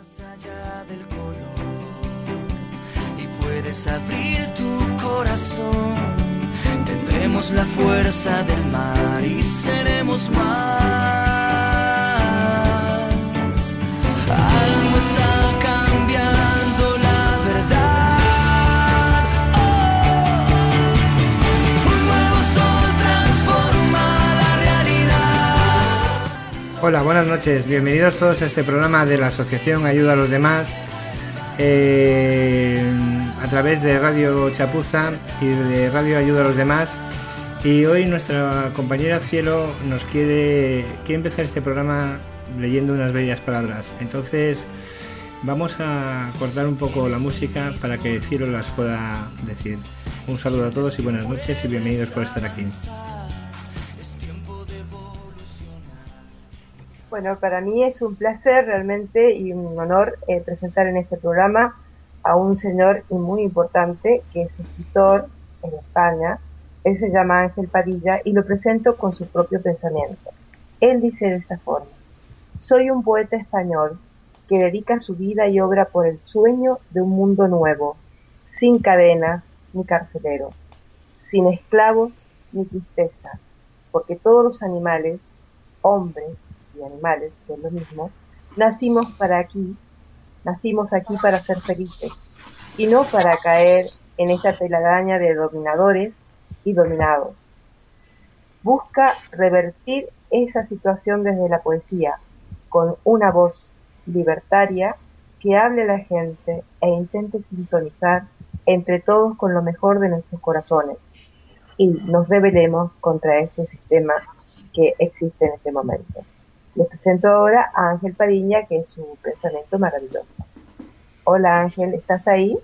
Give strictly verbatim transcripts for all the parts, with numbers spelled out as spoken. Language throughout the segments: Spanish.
Más allá del color, y puedes abrir tu corazón, tendremos la fuerza del mar y seremos más. Algo está cambiando, la verdad. Oh, un nuevo sol transforma la realidad. Hola, buenas noches. Bienvenidos todos a este programa de la Asociación Ayuda a los Demás, eh, a través de Radio Chapuza y de Radio Ayuda a los Demás. Y hoy nuestra compañera Cielo nos quiere, quiere empezar este programa leyendo unas bellas palabras. Entonces vamos a cortar un poco la música para que Cielo las pueda decir. Un saludo a todos y buenas noches y bienvenidos por estar aquí. Bueno, para mí es un placer realmente y un honor eh, presentar en este programa a un señor y muy importante que es escritor en España. Él se llama Ángel Padilla y lo presento con su propio pensamiento. Él dice de esta forma: soy un poeta español que dedica su vida y obra por el sueño de un mundo nuevo, sin cadenas ni carceleros, sin esclavos ni tristeza, porque todos los animales, hombres y animales, que es lo mismo, nacimos para aquí, nacimos aquí para ser felices, y no para caer en esta telaraña de dominadores y dominados. Busca revertir esa situación desde la poesía, con una voz libertaria que hable a la gente e intente sintonizar entre todos con lo mejor de nuestros corazones, y nos rebelemos contra este sistema que existe en este momento. Les presento ahora a Ángel Padilla, que es su pensamiento maravilloso. Hola Ángel, ¿estás ahí?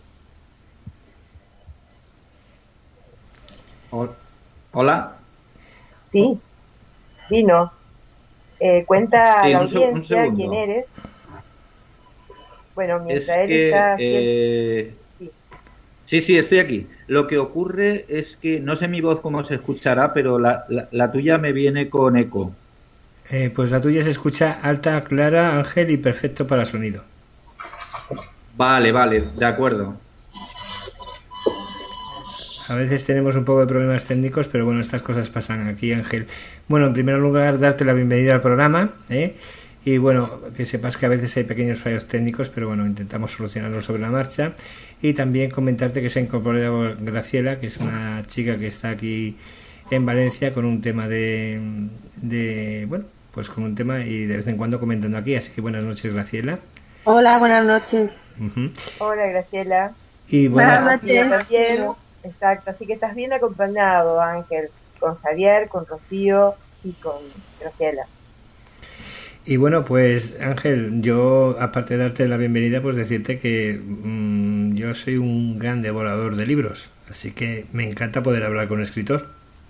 Hola. Sí, vino. Eh, cuenta a sí, la un audiencia un quién eres. Bueno, mientras es él que, está... Eh... Sí. sí, sí, estoy aquí. Lo que ocurre es que, no sé mi voz cómo se escuchará, pero la, la, la tuya me viene con eco. Eh, pues la tuya se escucha alta, clara, Ángel, y perfecto para sonido. Vale, vale, de acuerdo. A veces tenemos un poco de problemas técnicos, pero bueno, estas cosas pasan aquí, Ángel. Bueno, en primer lugar, darte la bienvenida al programa, ¿eh? Y bueno, que sepas que a veces hay pequeños fallos técnicos, pero bueno, intentamos solucionarlos sobre la marcha. Y también comentarte que se ha incorporado Graciela, que es una chica que está aquí en Valencia con un tema de, de bueno, pues con un tema y de vez en cuando comentando aquí. Así que buenas noches, Graciela. Hola, buenas noches. Uh-huh. Hola, Graciela. Y bueno, buenas noches. Exacto, así que estás bien acompañado, Ángel, con Javier, con Rocío y con Graciela. Y bueno, pues Ángel, yo aparte de darte la bienvenida, pues decirte que mmm, yo soy un gran devorador de libros, así que me encanta poder hablar con un escritor.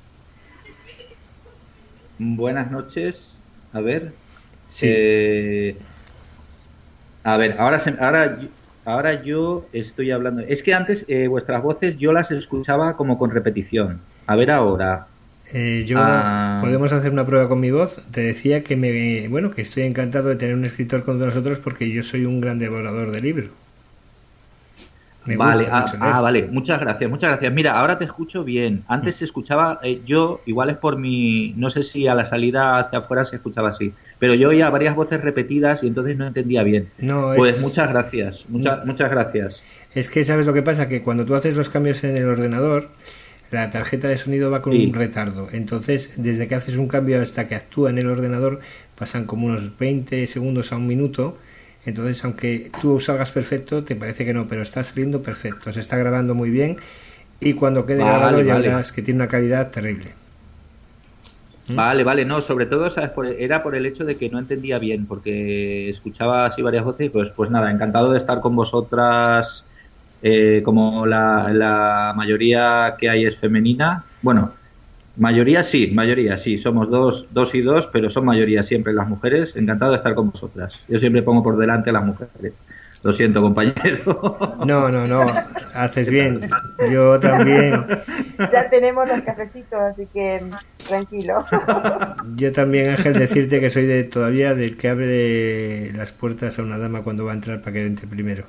Buenas noches. A ver. Sí. Eh, a ver, ahora, se, ahora, ahora yo estoy hablando. Es que antes eh, vuestras voces yo las escuchaba como con repetición. A ver ahora. Eh, yo ah. podemos hacer una prueba con mi voz. Te decía que me, bueno, que estoy encantado de tener un escritor con nosotros porque yo soy un gran devorador de libros. Me vale, ah, ah, vale, muchas gracias, muchas gracias. Mira, ahora te escucho bien. Antes se escuchaba, eh, yo, igual es por mi, no sé si a la salida hacia afuera se escuchaba así, pero yo oía varias voces repetidas y entonces no entendía bien. No, pues es... muchas gracias, muchas, no. muchas gracias. Es que sabes lo que pasa, que cuando tú haces los cambios en el ordenador, la tarjeta de sonido va con sí. un retardo. Entonces, desde que haces un cambio hasta que actúa en el ordenador, pasan como unos veinte segundos a un minuto. Entonces, aunque tú salgas perfecto, te parece que no, pero está saliendo perfecto, se está grabando muy bien y cuando quede vale, grabado ya vale. verás que tiene una calidad terrible. Vale, vale, no, sobre todo ¿sabes? Por, era por el hecho de que no entendía bien, porque escuchaba así varias voces y pues, pues nada, encantado de estar con vosotras, eh, como la, la mayoría que hay es femenina, bueno, mayoría sí, mayoría sí, somos dos, dos y dos, pero son mayoría siempre las mujeres, encantado de estar con vosotras. Yo siempre pongo por delante a las mujeres. Lo siento, compañero. No, no, no, haces bien. Yo también. Ya tenemos los cafecitos, así que tranquilo. Yo también, Ángel, decirte que soy de todavía del que abre las puertas a una dama cuando va a entrar para que entre primero.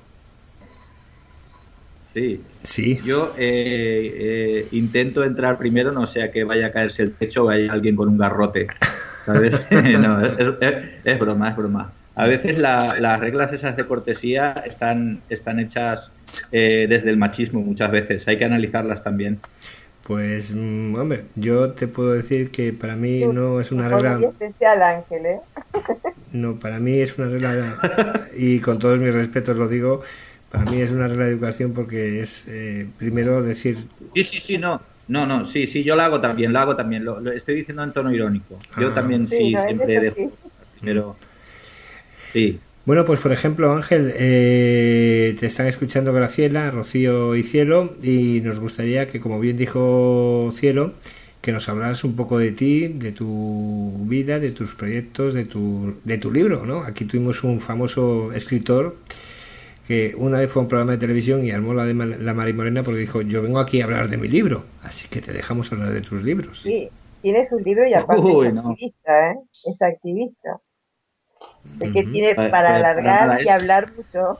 Sí. Sí. Yo eh, eh, intento entrar primero, no sea que vaya a caerse el techo o haya alguien con un garrote, ¿sabes? No, es, es, es broma, es broma. A veces la, las reglas esas de cortesía están, están hechas eh, desde el machismo muchas veces. Hay que analizarlas también. Pues, mmm, hombre, yo te puedo decir que para mí Tú, no es una muy regla... especial, Ángel, ¿eh? No, para mí es una regla, y con todos mis respetos lo digo, para mí es una regla de educación porque es, eh, primero, decir... Sí, sí, sí, no. No, no, sí, sí, yo lo hago también, lo hago también. Lo, lo estoy diciendo en tono irónico. Yo Ah. también sí, Sí, no, siempre eso dejo. sí. Pero, sí. Bueno, pues por ejemplo, Ángel, eh, te están escuchando Graciela, Rocío y Cielo, y nos gustaría que, como bien dijo Cielo, que nos hablaras un poco de ti, de tu vida, de tus proyectos, de tu, de tu libro, ¿no? Aquí tuvimos un famoso escritor que una vez fue a un programa de televisión y armó la de la Marimorena porque dijo, yo vengo aquí a hablar de mi libro, así que te dejamos hablar de tus libros. Sí, tienes un libro y aparte Uy, es no. activista, ¿eh? Es activista. Es que Ujú. tiene Pues, para pues, alargar nada, y es- hablar mucho.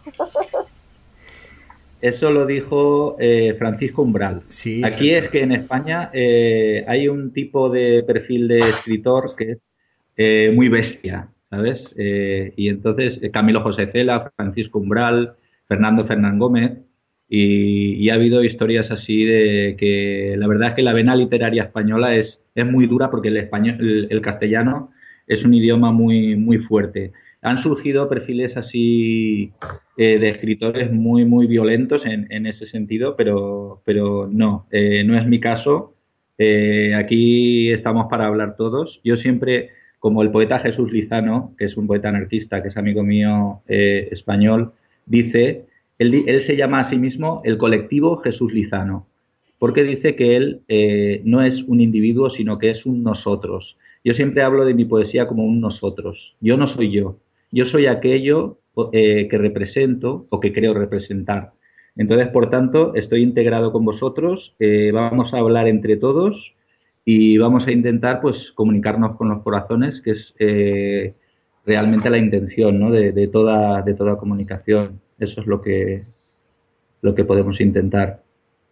Eso lo dijo eh, Francisco Umbral. Sí, Aquí exacto. es que en España eh, hay un tipo de perfil de escritor que es eh, muy bestia, ¿sabes? Eh, y entonces eh, Camilo José Cela, Francisco Umbral, Fernando Fernán Gómez, y, y ha habido historias así de que la verdad es que la vena literaria española es, es muy dura porque el español, el, el castellano es un idioma muy, muy fuerte. Han surgido perfiles así eh, de escritores muy, muy violentos en, en ese sentido, pero, pero no, eh, no es mi caso. Eh, aquí estamos para hablar todos. Yo siempre, como el poeta Jesús Lizano, que es un poeta anarquista, que es amigo mío eh, español, dice, él, él se llama a sí mismo el colectivo Jesús Lizano, porque dice que él eh, no es un individuo, sino que es un nosotros. Yo siempre hablo de mi poesía como un nosotros. Yo no soy yo. Yo soy aquello eh, que represento o que creo representar. Entonces, por tanto, estoy integrado con vosotros, eh, vamos a hablar entre todos y vamos a intentar pues comunicarnos con los corazones, que es eh, realmente la intención, ¿no? de, de, toda, de toda comunicación. Eso es lo que, lo que podemos intentar.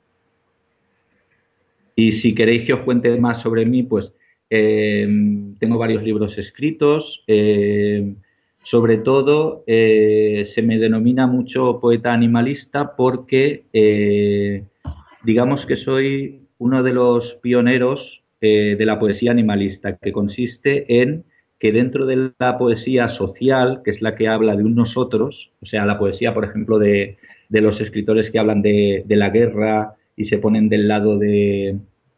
Y si queréis que os cuente más sobre mí, pues eh, tengo varios libros escritos. Eh, sobre todo, eh, se me denomina mucho poeta animalista porque eh, digamos que soy uno de los pioneros eh, de la poesía animalista, que consiste en que dentro de la poesía social, que es la que habla de un nosotros, o sea, la poesía, por ejemplo, de, de los escritores que hablan de, de la guerra y se ponen del lado de,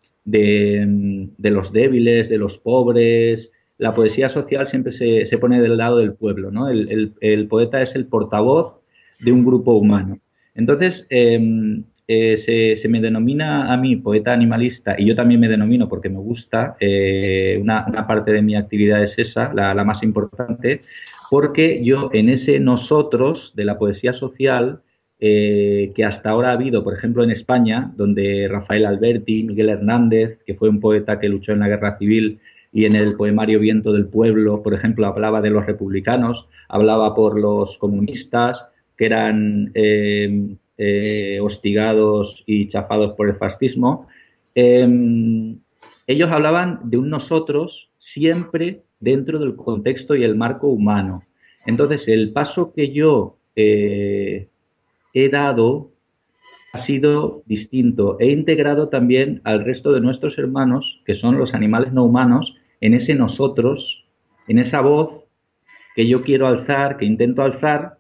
de, de los débiles, de los pobres, la poesía social siempre se, se pone del lado del pueblo, ¿no? El, el, el poeta es el portavoz de un grupo humano. Entonces, eh, eh, se, se me denomina a mí poeta animalista, y yo también me denomino porque me gusta, eh, una, una parte de mi actividad es esa, la, la más importante, porque yo en ese nosotros de la poesía social, eh, que hasta ahora ha habido, por ejemplo, en España, donde Rafael Alberti, Miguel Hernández, que fue un poeta que luchó en la Guerra Civil, y en el poemario Viento del Pueblo, por ejemplo, hablaba de los republicanos, hablaba por los comunistas, que eran eh, eh, hostigados y chafados por el fascismo. Eh, ellos hablaban de un nosotros siempre dentro del contexto y el marco humano. Entonces, el paso que yo eh, he dado ha sido distinto. He integrado también al resto de nuestros hermanos, que son los animales no humanos, en ese nosotros, en esa voz que yo quiero alzar, que intento alzar,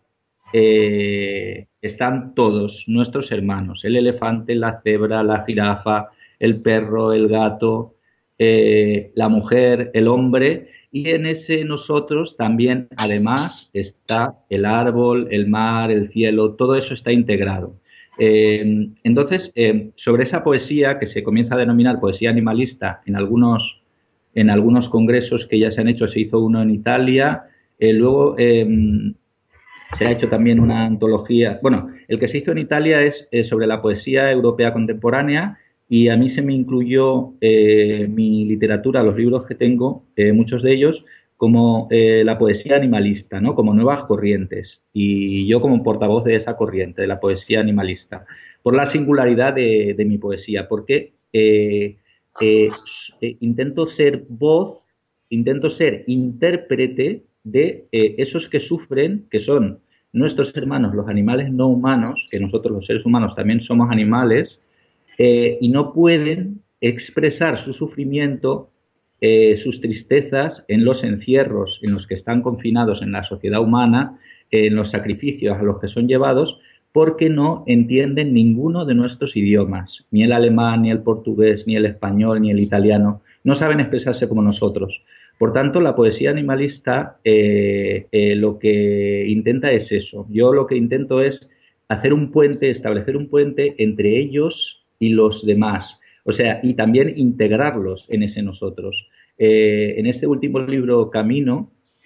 eh, están todos nuestros hermanos. El elefante, la cebra, la jirafa, el perro, el gato, eh, la mujer, el hombre, y en ese nosotros también, además, está el árbol, el mar, el cielo, todo eso está integrado. Eh, entonces, eh, sobre esa poesía que se comienza a denominar poesía animalista en algunos, en algunos congresos que ya se han hecho, se hizo uno en Italia, eh, luego eh, se ha hecho también una antología. Bueno, el que se hizo en Italia es eh, sobre la poesía europea contemporánea y a mí se me incluyó eh, mi literatura, los libros que tengo, eh, muchos de ellos, como eh, la poesía animalista, ¿no? Como nuevas corrientes. Y yo como portavoz de esa corriente, de la poesía animalista, por la singularidad de, de mi poesía, porque eh, eh, eh, intento ser voz, intento ser intérprete de eh, esos que sufren, que son nuestros hermanos, los animales no humanos, que nosotros los seres humanos también somos animales, eh, y no pueden expresar su sufrimiento, eh, sus tristezas en los encierros en los que están confinados en la sociedad humana, eh, en los sacrificios a los que son llevados, porque no entienden ninguno de nuestros idiomas, ni el alemán, ni el portugués, ni el español, ni el italiano, no saben expresarse como nosotros. Por tanto, la poesía animalista eh, eh, lo que intenta es eso. Yo lo que intento es hacer un puente, establecer un puente entre ellos y los demás. O sea, y también integrarlos en ese nosotros. Eh, en este último libro, Camino,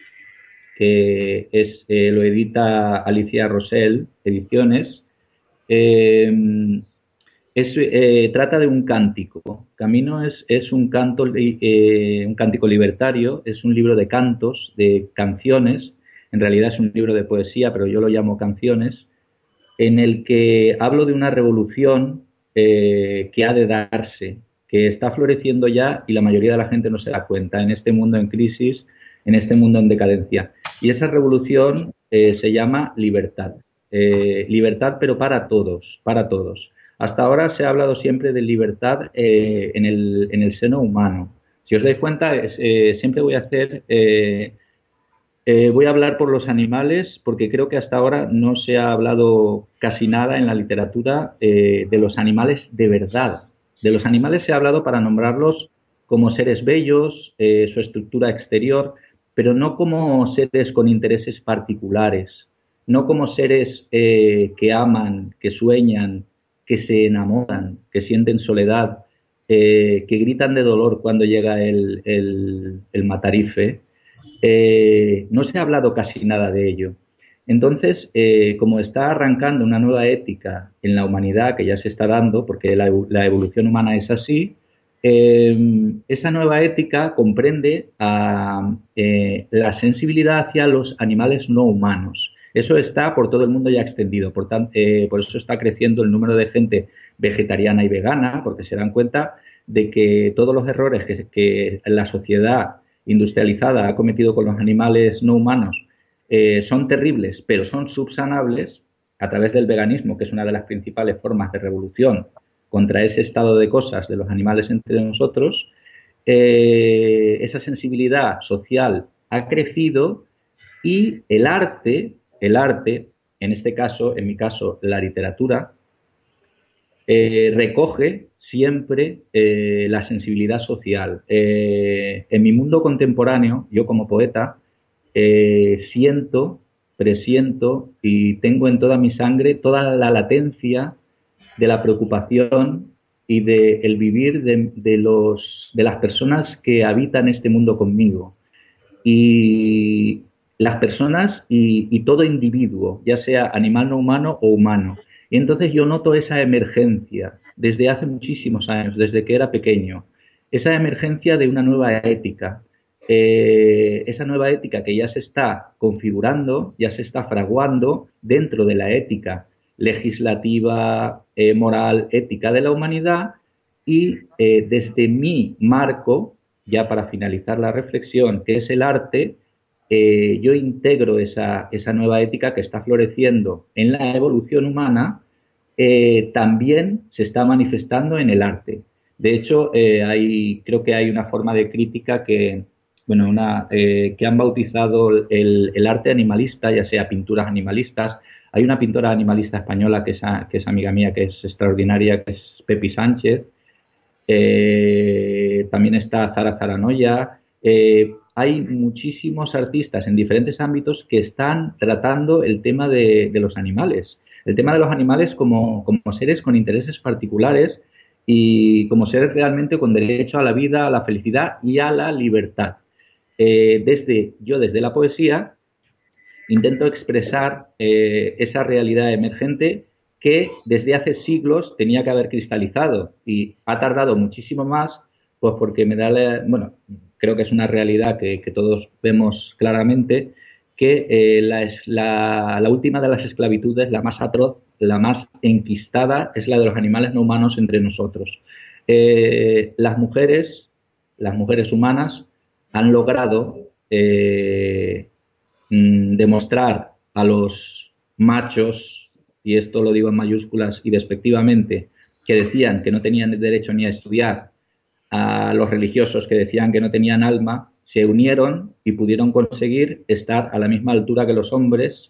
que es, eh, lo edita Alicia Rosell Ediciones, eh, Es, eh, trata de un cántico. Camino es, es un, canto, eh, un cántico libertario, es un libro de cantos, de canciones, en realidad es un libro de poesía, pero yo lo llamo canciones, en el que hablo de una revolución eh, que ha de darse, que está floreciendo ya y la mayoría de la gente no se da cuenta, en este mundo en crisis, en este mundo en decadencia. Y esa revolución eh, se llama libertad. Eh, libertad, pero para todos, para todos. Hasta ahora se ha hablado siempre de libertad eh, en, el, en el seno humano. Si os dais cuenta, es, eh, siempre voy a hacer, eh, eh, voy a hablar por los animales, porque creo que hasta ahora no se ha hablado casi nada en la literatura eh, de los animales de verdad. De los animales se ha hablado para nombrarlos como seres bellos, eh, su estructura exterior, pero no como seres con intereses particulares, no como seres eh, que aman, que sueñan, que se enamoran, que sienten soledad, eh, que gritan de dolor cuando llega el, el, el matarife. Eh, no se ha hablado casi nada de ello. Entonces, eh, como está arrancando una nueva ética en la humanidad, que ya se está dando, porque la, la evolución humana es así, eh, esa nueva ética comprende a, eh, la sensibilidad hacia los animales no humanos. Eso está por todo el mundo ya extendido, por, tan, eh, por eso está creciendo el número de gente vegetariana y vegana, porque se dan cuenta de que todos los errores que, que la sociedad industrializada ha cometido con los animales no humanos eh, son terribles, pero son subsanables a través del veganismo, que es una de las principales formas de revolución contra ese estado de cosas de los animales entre nosotros. Eh, esa sensibilidad social ha crecido y el arte... El arte, en este caso, en mi caso, la literatura, eh, recoge siempre eh, la sensibilidad social. Eh, en mi mundo contemporáneo, yo como poeta, eh, siento, presiento y tengo en toda mi sangre toda la latencia de la preocupación y del de vivir de, de, los, de las personas que habitan este mundo conmigo. Y las personas y, y todo individuo, ya sea animal no humano o humano. Y entonces yo noto esa emergencia desde hace muchísimos años, desde que era pequeño, esa emergencia de una nueva ética, eh, esa nueva ética que ya se está configurando, ya se está fraguando dentro de la ética legislativa, eh, moral, ética de la humanidad y eh, desde mi marco, ya para finalizar la reflexión, que es el arte, Eh, yo integro esa, esa nueva ética que está floreciendo en la evolución humana, eh, también se está manifestando en el arte. De hecho, eh, hay, creo que hay una forma de crítica que, bueno, una, eh, que han bautizado el, el arte animalista, ya sea pinturas animalistas. Hay una pintora animalista española que es, que es amiga mía, que es extraordinaria, que es Pepi Sánchez. Eh, también está Zara Zaranoya. Eh, Hay muchísimos artistas en diferentes ámbitos que están tratando el tema de, de los animales. El tema de los animales como, como seres con intereses particulares y como seres realmente con derecho a la vida, a la felicidad y a la libertad. Eh, desde, yo desde la poesía intento expresar eh, esa realidad emergente que desde hace siglos tenía que haber cristalizado y ha tardado muchísimo más, pues porque me da la, bueno, creo que es una realidad que, que todos vemos claramente, que eh, la, la, la última de las esclavitudes, la más atroz, la más enquistada, es la de los animales no humanos entre nosotros. Eh, las mujeres, las mujeres humanas han logrado eh, demostrar a los machos, y esto lo digo en mayúsculas y despectivamente, que decían que no tenían derecho ni a estudiar, a los religiosos que decían que no tenían alma, se unieron y pudieron conseguir estar a la misma altura que los hombres,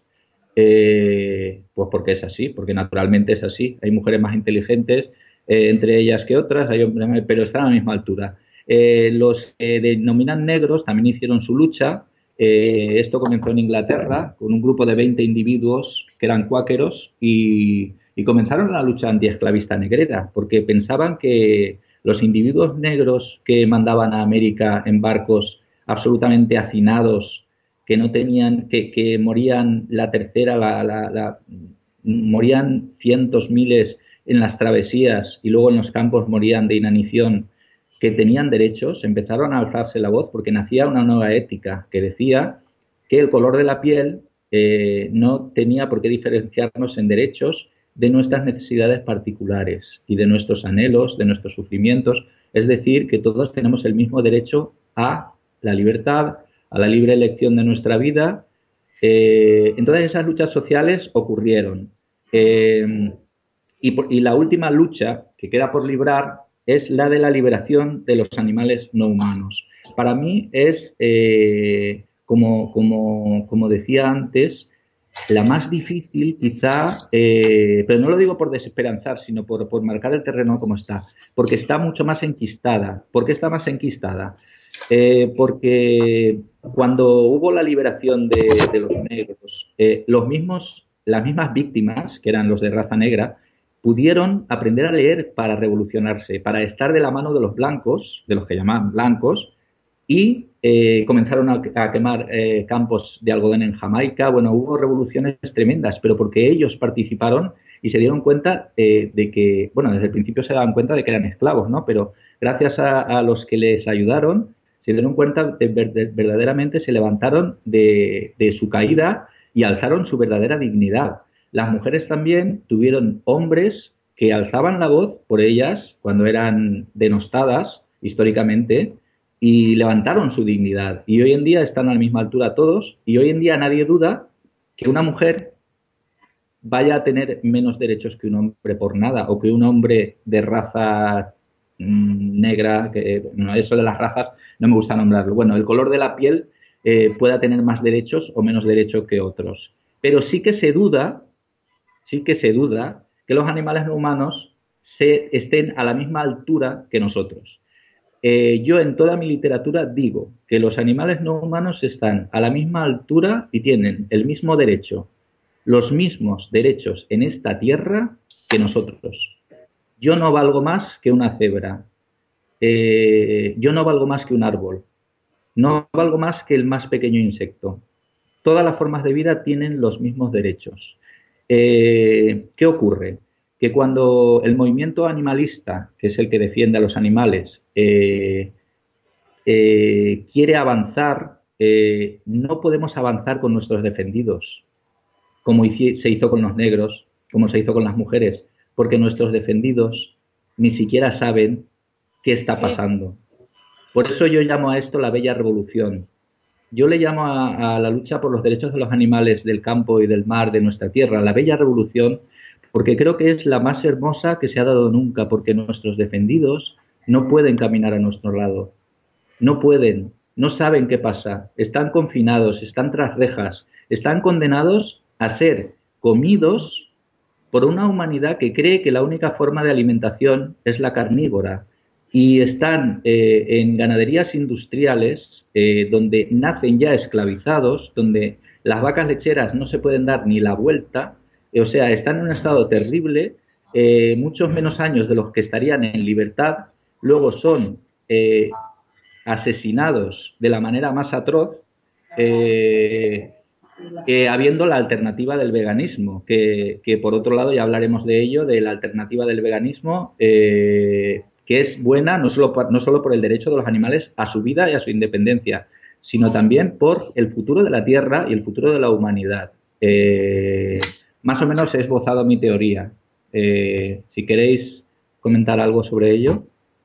eh, pues porque es así, porque naturalmente es así. Hay mujeres más inteligentes eh, entre ellas que otras, hay hombres, pero están a la misma altura. Eh, los que eh, denominan negros también hicieron su lucha. Eh, esto comenzó en Inglaterra con un grupo de veinte individuos que eran cuáqueros y, y comenzaron la lucha antiesclavista negrera porque pensaban que los individuos negros que mandaban a América en barcos absolutamente hacinados, que no tenían, que, que morían la tercera, la, la, la, morían cientos, miles en las travesías y luego en los campos morían de inanición, que tenían derechos, empezaron a alzarse la voz porque nacía una nueva ética que decía que el color de la piel eh, no tenía por qué diferenciarnos en derechos de nuestras necesidades particulares y de nuestros anhelos, de nuestros sufrimientos. Es decir, que todos tenemos el mismo derecho a la libertad, a la libre elección de nuestra vida. Eh, entonces esas luchas sociales ocurrieron. Eh, y, por, y la última lucha que queda por librar es la de la liberación de los animales no humanos. Para mí es, eh, como, como, como decía antes, la más difícil quizá, eh, pero no lo digo por desesperanzar, sino por, por marcar el terreno como está, porque está mucho más enquistada. ¿Por qué está más enquistada? Eh, porque cuando hubo la liberación de, de los negros, eh, los mismos, las mismas víctimas, que eran los de raza negra, pudieron aprender a leer para revolucionarse, para estar de la mano de los blancos, de los que llamaban blancos, y eh, comenzaron a, a quemar eh, campos de algodón en Jamaica. Bueno, hubo revoluciones tremendas, pero porque ellos participaron y se dieron cuenta eh, de que, bueno, desde el principio se daban cuenta de que eran esclavos, ¿no? Pero gracias a, a los que les ayudaron, se dieron cuenta de, de, de verdaderamente se levantaron de, de su caída y alzaron su verdadera dignidad. Las mujeres también tuvieron hombres que alzaban la voz por ellas cuando eran denostadas históricamente y levantaron su dignidad. Y hoy en día están a la misma altura todos y hoy en día nadie duda que una mujer vaya a tener menos derechos que un hombre por nada o que un hombre de raza mmm, negra, que no, eso de las razas no me gusta nombrarlo. Bueno, el color de la piel eh, pueda tener más derechos o menos derechos que otros. Pero sí que se duda sí que se duda que los animales no humanos se, estén a la misma altura que nosotros. Eh, yo en toda mi literatura digo que los animales no humanos están a la misma altura y tienen el mismo derecho, los mismos derechos en esta tierra que nosotros. Yo no valgo más que una cebra, eh, yo no valgo más que un árbol, no valgo más que el más pequeño insecto. Todas las formas de vida tienen los mismos derechos. Eh, ¿Qué ocurre? Que cuando el movimiento animalista, que es el que defiende a los animales, eh, eh, quiere avanzar, eh, no podemos avanzar con nuestros defendidos, como se hizo con los negros, como se hizo con las mujeres, porque nuestros defendidos ni siquiera saben qué está pasando. Por eso yo llamo a esto la bella revolución. Yo le llamo a, a la lucha por los derechos de los animales del campo y del mar de nuestra tierra, la bella revolución, porque creo que es la más hermosa que se ha dado nunca, porque nuestros defendidos no pueden caminar a nuestro lado, no pueden, no saben qué pasa, están confinados, están tras rejas, están condenados a ser comidos por una humanidad que cree que la única forma de alimentación es la carnívora. Y están eh, en ganaderías industriales eh, donde nacen ya esclavizados, donde las vacas lecheras no se pueden dar ni la vuelta, eh, o sea, están en un estado terrible, eh, muchos menos años de los que estarían en libertad, luego son eh, asesinados de la manera más atroz, eh, eh, habiendo la alternativa del veganismo, que, que por otro lado ya hablaremos de ello, de la alternativa del veganismo, eh, que es buena no solo, por, no solo por el derecho de los animales a su vida y a su independencia, sino también por el futuro de la Tierra y el futuro de la humanidad. Eh, más o menos he esbozado mi teoría. Eh, si queréis comentar algo sobre ello.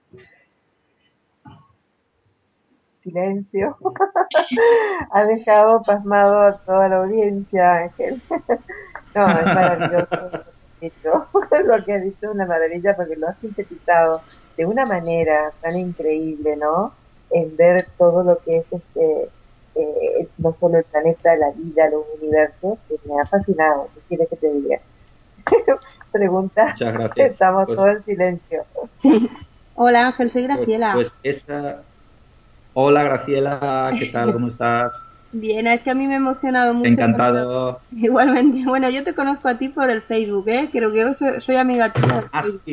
Silencio. Ha dejado pasmado a toda la audiencia, Ángel. No, es maravilloso lo que has dicho. Lo que has dicho es una maravilla porque lo has sintetizado de una manera tan increíble, ¿no? En ver todo lo que es este, eh, no solo el planeta, la vida, los universos, que me ha fascinado. ¿Qué quieres que te diga? Pregunta. Muchas gracias. Estamos pues, todos en silencio. Sí. Hola Ángel, soy Graciela. Pues, pues esa... Hola Graciela, ¿qué tal? ¿Cómo estás? Bien, es que a mí me ha emocionado mucho. Encantado. Cuando... Igualmente, bueno, yo te conozco a ti por el Facebook, ¿eh? Creo que yo soy, soy amiga tuya. Ah, sí.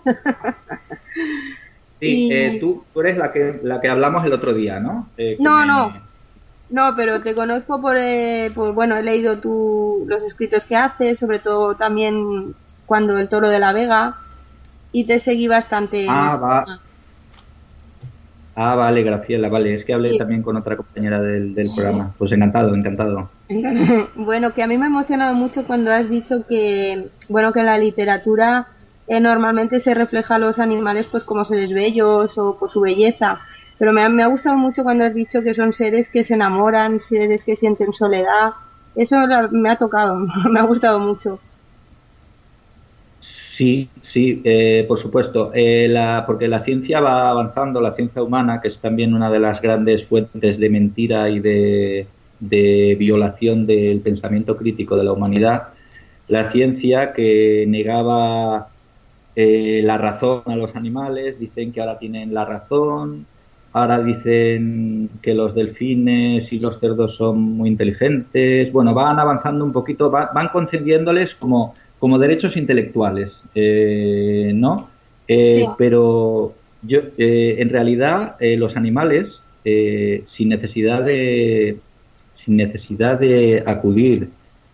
Sí, y... eh, tú, tú eres la que la que hablamos el otro día, ¿no? Eh, no, me... no. No, pero te conozco por, eh, por, bueno, he leído tu, los escritos que haces, sobre todo también cuando el Toro de la Vega, y te seguí bastante. Ah, va. Ah, vale, Graciela, vale. Es que hablé sí. también con otra compañera del, del programa. Pues encantado, encantado. Bueno, que a mí me ha emocionado mucho cuando has dicho que, bueno, que en la literatura eh, normalmente se refleja a los animales pues como seres bellos o por su belleza. Pero me ha, me ha gustado mucho cuando has dicho que son seres que se enamoran, seres que sienten soledad. Eso me ha tocado, me ha gustado mucho. Sí, sí, eh, por supuesto. Eh, la, porque la ciencia va avanzando, la ciencia humana, que es también una de las grandes fuentes de mentira y de, de violación del pensamiento crítico de la humanidad. La ciencia que negaba eh, la razón a los animales, dicen que ahora tienen la razón. Ahora dicen que los delfines y los cerdos son muy inteligentes. Bueno, van avanzando un poquito, va, van concediéndoles como, como derechos intelectuales, eh, ¿no? Eh, sí. Pero yo, eh, en realidad, eh, los animales, eh, sin necesidad de, sin necesidad de acudir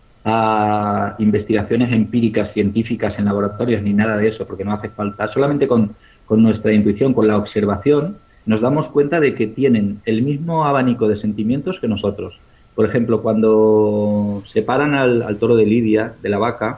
a investigaciones empíricas, científicas en laboratorios ni nada de eso, porque no hace falta, solamente con, con nuestra intuición, con la observación, nos damos cuenta de que tienen el mismo abanico de sentimientos que nosotros. Por ejemplo, cuando separan al, al toro de Lidia de la vaca,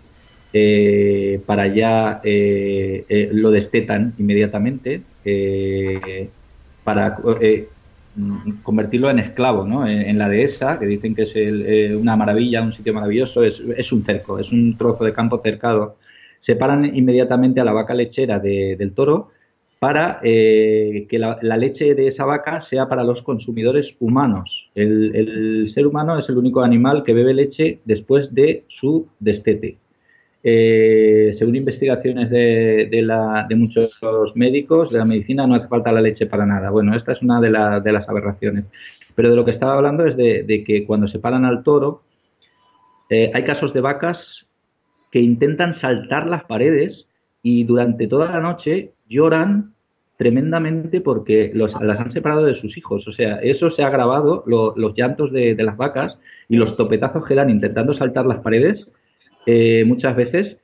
eh, para ya eh, eh, lo destetan inmediatamente eh, para eh, convertirlo en esclavo, ¿no? En, en la dehesa, que dicen que es el, eh, una maravilla, un sitio maravilloso, es, es un cerco, es un trozo de campo cercado. Separan inmediatamente a la vaca lechera de, del toro, para eh, que la, la leche de esa vaca sea para los consumidores humanos. El, el ser humano es el único animal que bebe leche después de su destete. Eh, según investigaciones de, de, la, de muchos médicos de la medicina, no hace falta la leche para nada. Bueno, esta es una de, la, de las aberraciones. Pero de lo que estaba hablando es de, de que cuando separan al toro, eh, hay casos de vacas que intentan saltar las paredes y durante toda la noche lloran tremendamente porque los, las han separado de sus hijos. O sea, eso se ha grabado, lo, los llantos de, de las vacas y los topetazos que dan intentando saltar las paredes, eh, muchas veces.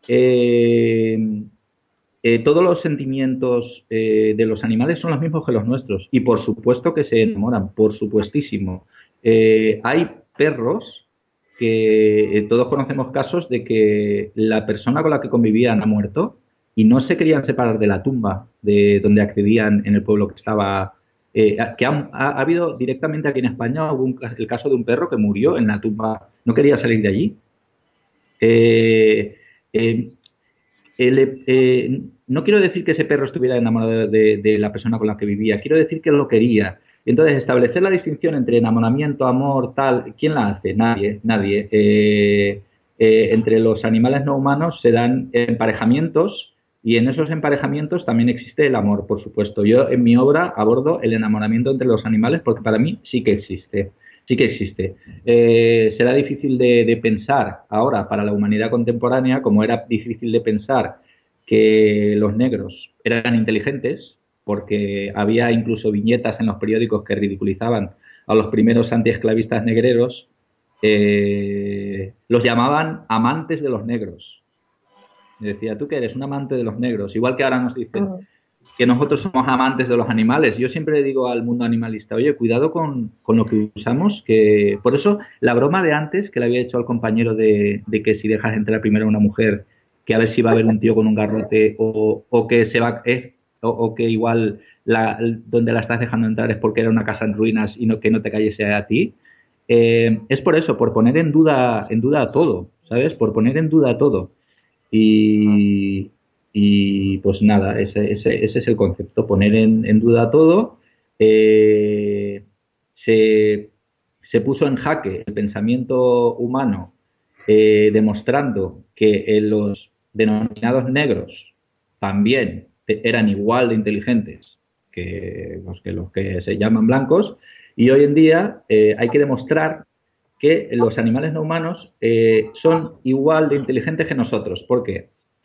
Eh, eh, todos los sentimientos eh, de los animales son los mismos que los nuestros y por supuesto que se enamoran, por supuestísimo. Eh, hay perros que eh, todos conocemos casos de que la persona con la que convivían ha muerto y no se querían separar de la tumba de donde accedían en el pueblo que estaba, eh, que ha, ha, ha habido directamente aquí en España hubo un, el caso de un perro que murió en la tumba, no quería salir de allí. Eh, eh, el, eh, no quiero decir que ese perro estuviera enamorado de, de, de la persona con la que vivía, quiero decir que lo quería. Entonces, establecer la distinción entre enamoramiento, amor, tal, ¿quién la hace? Nadie, nadie. Eh, eh, entre los animales no humanos se dan emparejamientos y en esos emparejamientos también existe el amor, por supuesto. Yo en mi obra abordo el enamoramiento entre los animales porque para mí sí que existe, sí que existe. Eh, será difícil de, de pensar ahora para la humanidad contemporánea, como era difícil de pensar que los negros eran inteligentes, porque había incluso viñetas en los periódicos que ridiculizaban a los primeros antiesclavistas negreros, eh, los llamaban amantes de los negros. Y decía, ¿tú qué eres? Un amante de los negros. Igual que ahora nos dicen uh-huh. que nosotros somos amantes de los animales. Yo siempre le digo al mundo animalista, oye, cuidado con, con lo que usamos, que por eso la broma de antes que le había hecho al compañero de, de que si dejas entrar primero a una mujer, que a ver si va a haber un tío con un garrote o, o que se va eh, o, o que igual la, donde la estás dejando entrar es porque era una casa en ruinas y no que no te cayese a ti, eh, es por eso, por poner en duda en duda todo, ¿sabes? Por poner en duda todo. Y, y pues nada, ese, ese, ese es el concepto, poner en, en duda todo. Eh, se, se puso en jaque el pensamiento humano, eh, demostrando que eh, los denominados negros también eran igual de inteligentes que los que, los que se llaman blancos, y hoy en día eh, hay que demostrar que los animales no humanos eh, son igual de inteligentes que nosotros. ¿Por qué?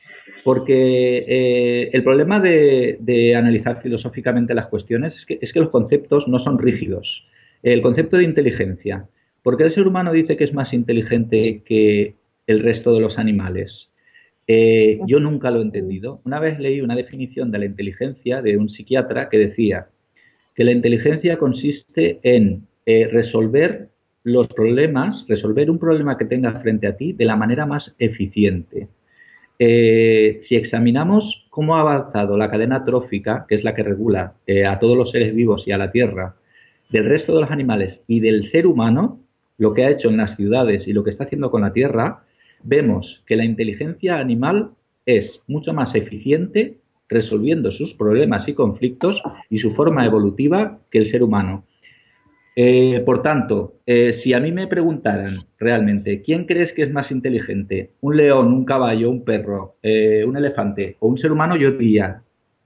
Porque eh, el problema de, de analizar filosóficamente las cuestiones es que, es que los conceptos no son rígidos. El concepto de inteligencia, ¿por qué el ser humano dice que es más inteligente que el resto de los animales? Eh, yo nunca lo he entendido. Una vez leí una definición de la inteligencia de un psiquiatra que decía que la inteligencia consiste en eh, resolver los problemas, resolver un problema que tengas frente a ti de la manera más eficiente. Eh, si examinamos cómo ha avanzado la cadena trófica, que es la que regula eh, a todos los seres vivos y a la Tierra, del resto de los animales y del ser humano, lo que ha hecho en las ciudades y lo que está haciendo con la Tierra, vemos que la inteligencia animal es mucho más eficiente resolviendo sus problemas y conflictos y su forma evolutiva que el ser humano. Eh, por tanto, eh, si a mí me preguntaran realmente ¿quién crees que es más inteligente? ¿Un león, un caballo, un perro, eh, un elefante o un ser humano? Yo diría,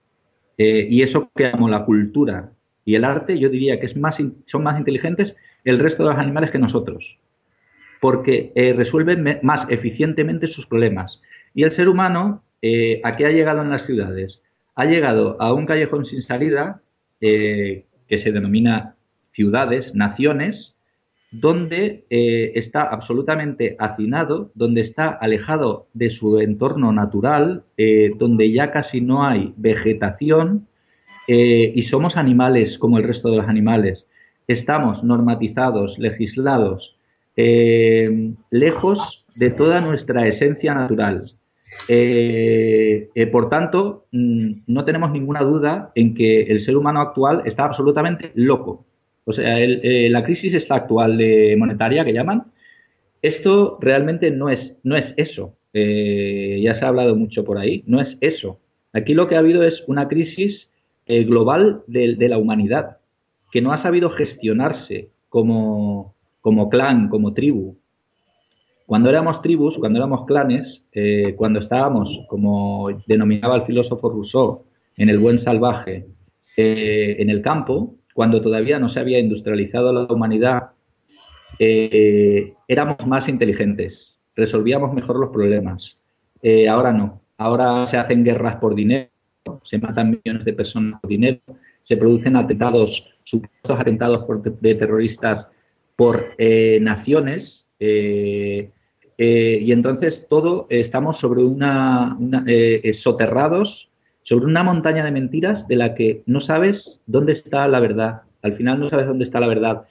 eh, y eso que amo la cultura y el arte, yo diría que es más, son más inteligentes el resto de los animales que nosotros, porque eh, resuelven me, más eficientemente sus problemas. Y el ser humano, eh, ¿a qué ha llegado en las ciudades? Ha llegado a un callejón sin salida eh, que se denomina ciudades, naciones, donde eh, está absolutamente hacinado, donde está alejado de su entorno natural, eh, donde ya casi no hay vegetación eh, y somos animales como el resto de los animales. Estamos normatizados, legislados, eh, lejos de toda nuestra esencia natural. Eh, eh, por tanto, mmm, no tenemos ninguna duda en que el ser humano actual está absolutamente loco. O sea, el, eh, la crisis esta actual de monetaria que llaman, esto realmente no es, no es eso. Eh, ya se ha hablado mucho por ahí, no es eso. Aquí lo que ha habido es una crisis eh, global de, de la humanidad, que no ha sabido gestionarse como, como clan, como tribu. Cuando éramos tribus, cuando éramos clanes, eh, cuando estábamos, como denominaba el filósofo Rousseau, en el buen salvaje, eh, en el campo, cuando todavía no se había industrializado la humanidad, eh, éramos más inteligentes, resolvíamos mejor los problemas. Eh, ahora no. Ahora se hacen guerras por dinero, se matan millones de personas por dinero, se producen atentados, supuestos atentados por, de terroristas por eh, naciones, eh, eh, y entonces todo eh, estamos sobre una, una eh, soterrados sobre una montaña de mentiras de la que no sabes dónde está la verdad. Al final no sabes dónde está la verdad.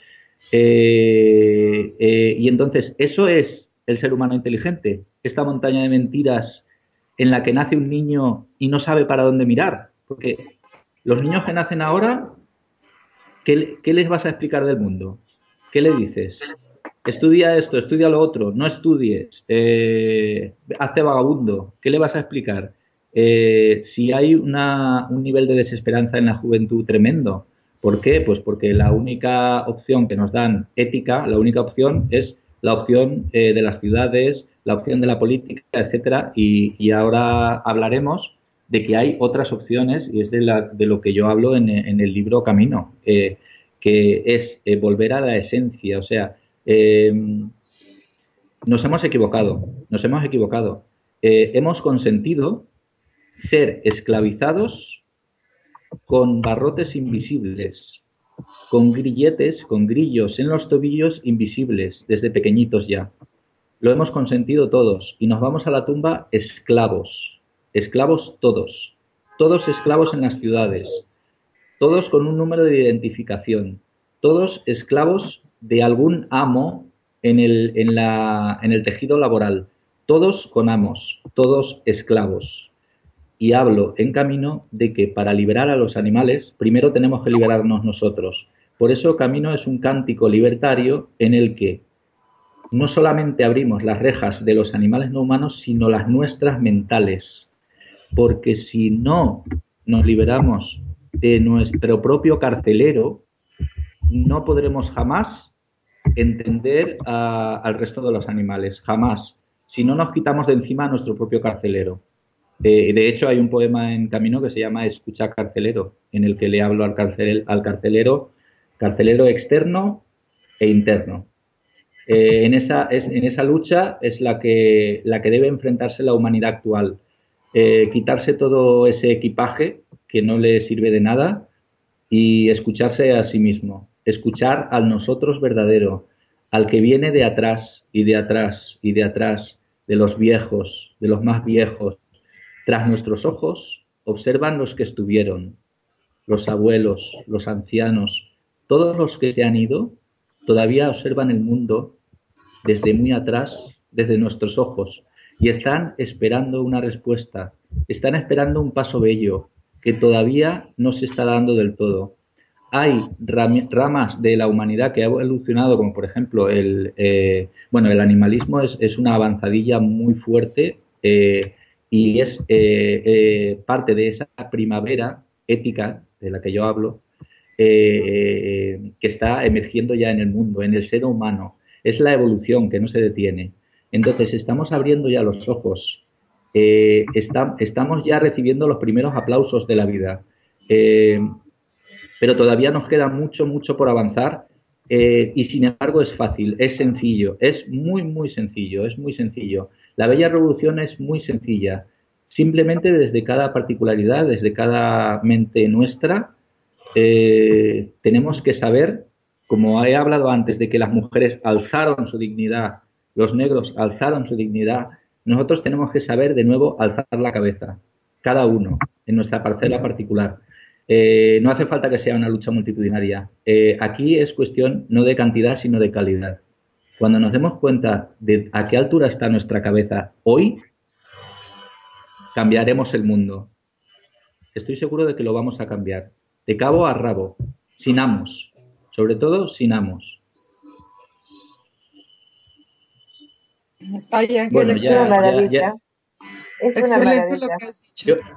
Eh, eh, y entonces, ¿eso es el ser humano inteligente? Esta montaña de mentiras en la que nace un niño y no sabe para dónde mirar. Porque los niños que nacen ahora, ¿qué, qué les vas a explicar del mundo? ¿Qué le dices? Estudia esto, estudia lo otro, no estudies, eh, hazte vagabundo. ¿Qué le vas a explicar? Eh, si hay una, un nivel de desesperanza en la juventud tremendo. ¿Por qué? Pues porque la única opción que nos dan ética, la única opción es la opción eh, de las ciudades, la opción de la política, etcétera, y, y ahora hablaremos de que hay otras opciones y es de, la, de lo que yo hablo en, en el libro Camino, eh, que es eh, volver a la esencia, o sea, eh, nos hemos equivocado, nos hemos equivocado, eh, hemos consentido ser esclavizados con barrotes invisibles. con grilletes, con grillos en los tobillos invisibles, desde pequeñitos ya. Lo hemos consentido todos y nos vamos a la tumba esclavos, esclavos todos, todos esclavos en las ciudades, todos con un número de identificación, todos esclavos de algún amo en el, en la, en el tejido laboral, todos con amos, todos esclavos. Y hablo en camino de que para liberar a los animales, primero tenemos que liberarnos nosotros. Por eso Camino es un cántico libertario en el que no solamente abrimos las rejas de los animales no humanos, sino las nuestras mentales. Porque si no nos liberamos de nuestro propio carcelero, no podremos jamás entender a, al resto de los animales, jamás. Si no nos quitamos de encima a nuestro propio carcelero. Eh, de hecho, hay un poema en Camino que se llama Escucha carcelero, en el que le hablo al, carcel, al carcelero, carcelero externo e interno. Eh, en, esa, es, en esa lucha es la que, la que debe enfrentarse la humanidad actual. Eh, quitarse todo ese equipaje que no le sirve de nada y escucharse a sí mismo. Escuchar al nosotros verdadero, al que viene de atrás y de atrás y de atrás, de los viejos, de los más viejos. Tras nuestros ojos observan los que estuvieron, los abuelos, los ancianos, todos los que se han ido, todavía observan el mundo desde muy atrás, desde nuestros ojos, y están esperando una respuesta, están esperando un paso bello, que todavía no se está dando del todo. Hay ramas de la humanidad que ha evolucionado, como por ejemplo el, eh, bueno, el animalismo es, es una avanzadilla muy fuerte, eh, y es eh, eh, parte de esa primavera ética de la que yo hablo, eh, eh, que está emergiendo ya en el mundo, en el ser humano. Es la evolución que no se detiene. Entonces, estamos abriendo ya los ojos, eh, está, estamos ya recibiendo los primeros aplausos de la vida, eh, pero todavía nos queda mucho, mucho por avanzar, eh, y sin embargo es fácil, es sencillo, es muy, muy sencillo, es muy sencillo. La bella revolución es muy sencilla. Simplemente desde cada particularidad, desde cada mente nuestra, eh, tenemos que saber, como he hablado antes, de que las mujeres alzaron su dignidad, los negros alzaron su dignidad, nosotros tenemos que saber de nuevo alzar la cabeza, cada uno, en nuestra parcela particular. Eh, no hace falta que sea una lucha multitudinaria. Eh, aquí es cuestión no de cantidad, sino de calidad. Cuando nos demos cuenta de a qué altura está nuestra cabeza hoy, cambiaremos el mundo. Estoy seguro de que lo vamos a cambiar. De cabo a rabo, sin amos. Sobre todo, sin amos. Ay, Ángel, bueno, es una maravilla. Ya, ya. Es una Excelente maravilla. lo que has dicho. Yo,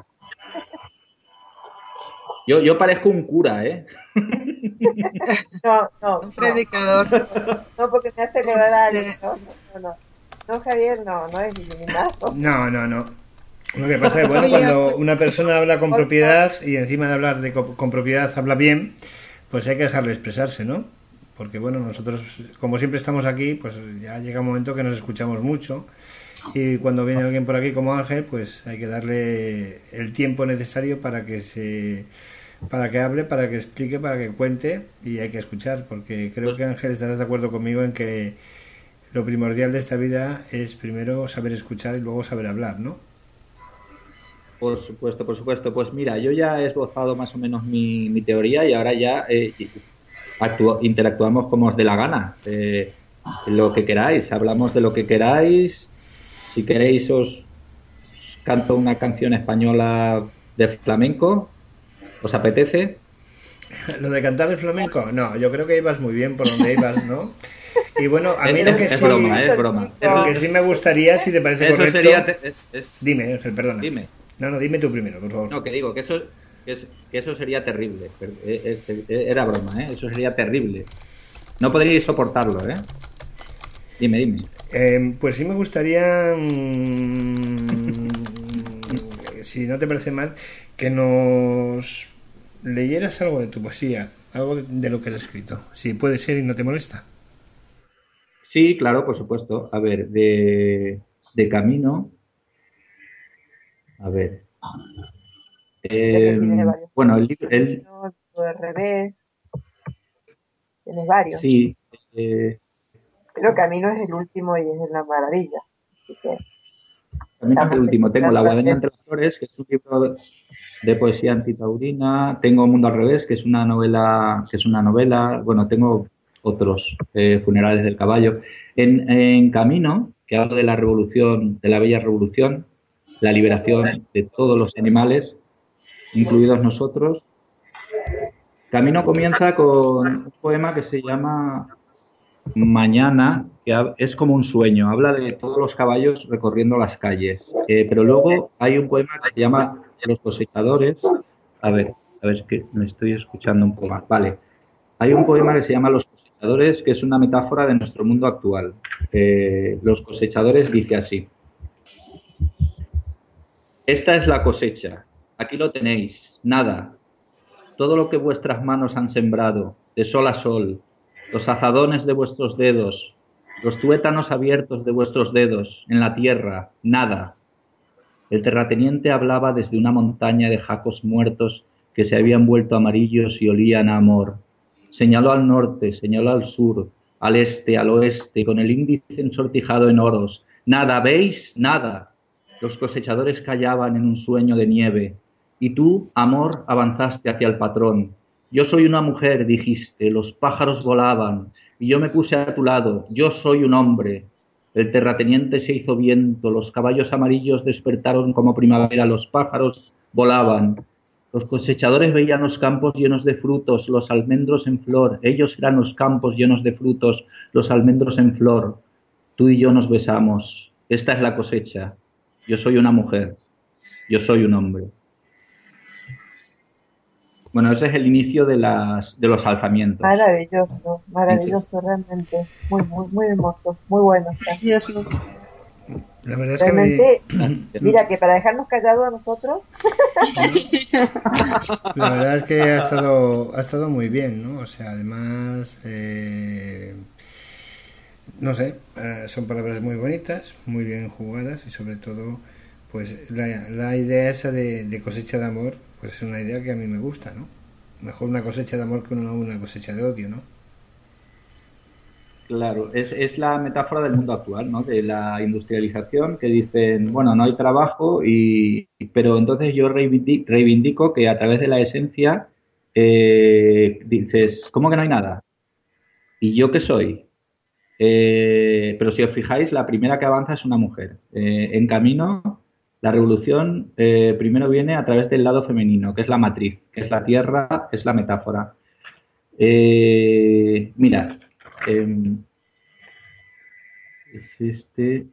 yo, yo parezco un cura, ¿eh? No, no. Un predicador. No, no, porque me hace acordar a alguien. Este... No, no, no. No, Javier, no, no es iluminado. No, no, no. Lo que pasa es que, bueno, cuando una persona habla con propiedad y encima de hablar de co- con propiedad habla bien, pues hay que dejarle expresarse, ¿no? Porque, bueno, nosotros, como siempre estamos aquí, pues ya llega un momento que nos escuchamos mucho y cuando viene alguien por aquí como Ángel, pues hay que darle el tiempo necesario para que se... para que hable, para que explique, para que cuente y hay que escuchar, porque creo que Ángel estarás de acuerdo conmigo en que lo primordial de esta vida es primero saber escuchar y luego saber hablar, ¿no? Por supuesto, por supuesto. Pues mira, yo ya he esbozado más o menos mi, mi teoría y ahora ya eh, actúo, interactuamos como os dé la gana. Eh, lo que queráis, hablamos de lo que queráis. Si queréis os canto una canción española de flamenco. ¿Os apetece? Lo de cantar el flamenco, no, yo creo que ibas muy bien por donde ibas, ¿no? Y bueno, a mí es, lo que es sí, broma, es broma. Lo que sí me gustaría, si te parece eso correcto, sería, es, es, dime, Ángel, perdona. Dime. No, no, dime tú primero, por favor. No, que digo que eso, que, es, que eso sería terrible. Es, es, era broma, ¿eh? Eso sería terrible. No podríais soportarlo, ¿eh? Dime, dime. Eh, pues sí me gustaría, mmm, si no te parece mal, que nos leyeras algo de tu poesía, algo de, de lo que has escrito, si puede ser y no te molesta. Sí, claro, por supuesto. A ver, de, de Camino. A ver. Eh, bueno, el libro. El... Al revés. tienes varios. Sí. Eh, Pero Camino es el último y es una maravilla. Así que Camino es el último. Tengo La guadaña entre las flores, que es un libro de poesía antitaurina. Tengo Mundo al revés, que es una novela, que es una novela. Bueno, tengo otros, eh, Funerales del caballo. En, en Camino, que hablo de la revolución, de la bella revolución, la liberación de todos los animales, incluidos nosotros. Camino comienza con un poema que se llama Mañana, que es como un sueño, habla de todos los caballos recorriendo las calles, eh, pero luego hay un poema que se llama Los cosechadores. A ver, a ver, es que me estoy escuchando un poco más. Vale, hay un poema que se llama Los cosechadores, que es una metáfora de nuestro mundo actual. Eh, Los cosechadores dice así: esta es la cosecha, aquí lo tenéis, nada, todo lo que vuestras manos han sembrado, de sol a sol, los azadones de vuestros dedos, los tuétanos abiertos de vuestros dedos, en la tierra, nada. El terrateniente hablaba desde una montaña de jacos muertos que se habían vuelto amarillos y olían a amor. Señaló al norte, señaló al sur, al este, al oeste, con el índice ensortijado en oros. Nada, ¿veis? Nada. Los cosechadores callaban en un sueño de nieve. Y tú, amor, avanzaste hacia el patrón. Yo soy una mujer, dijiste, los pájaros volaban, y yo me puse a tu lado, yo soy un hombre. El terrateniente se hizo viento, los caballos amarillos despertaron como primavera, los pájaros volaban. Los cosechadores veían los campos llenos de frutos, los almendros en flor, ellos eran los campos llenos de frutos, los almendros en flor. Tú y yo nos besamos, esta es la cosecha. Yo soy una mujer, yo soy un hombre. Bueno, ese es el inicio de las de los alzamientos. Maravilloso, maravilloso, sí. Realmente. Muy, muy, muy hermoso, muy bueno. Precioso. La verdad es realmente, que me... mira, que para dejarnos callados a nosotros. La verdad es que ha estado, ha estado muy bien, ¿no? O sea, además, eh, no sé, eh, son palabras muy bonitas, muy bien jugadas y sobre todo, pues la, la idea esa de, de cosecha de amor, pues es una idea que a mí me gusta, ¿no? Mejor una cosecha de amor que una, una cosecha de odio, ¿no? Claro, es, es la metáfora del mundo actual, ¿no? De la industrialización, que dicen, bueno, no hay trabajo, y pero entonces yo reivindico, reivindico que a través de la esencia eh, dices, ¿cómo que no hay nada? ¿Y yo qué soy? Eh, pero si os fijáis, la primera que avanza es una mujer. Eh, en Camino, la revolución eh, primero viene a través del lado femenino, que es la matriz, que es la tierra, es la metáfora. Eh, mira, eh, es este,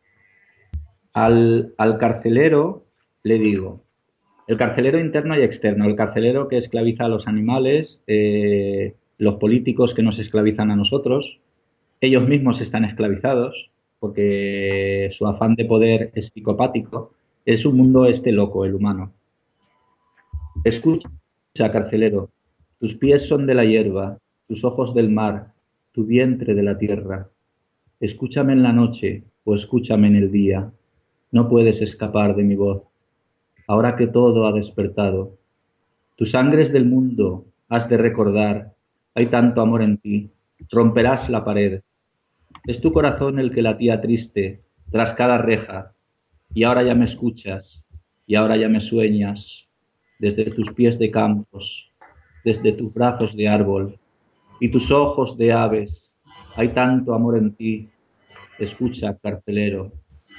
al, al carcelero le digo, el carcelero interno y externo, el carcelero que esclaviza a los animales, eh, los políticos que nos esclavizan a nosotros, ellos mismos están esclavizados porque su afán de poder es psicopático. Es un mundo este loco, el humano. Escucha, carcelero, tus pies son de la hierba, tus ojos del mar, tu vientre de la tierra. Escúchame en la noche o escúchame en el día. No puedes escapar de mi voz. Ahora que todo ha despertado. Tu sangre es del mundo, has de recordar. Hay tanto amor en ti. Romperás la pared. Es tu corazón el que latía triste, tras cada reja. Y ahora ya me escuchas, y ahora ya me sueñas, desde tus pies de campos, desde tus brazos de árbol, y tus ojos de aves. Hay tanto amor en ti. Escucha, carcelero.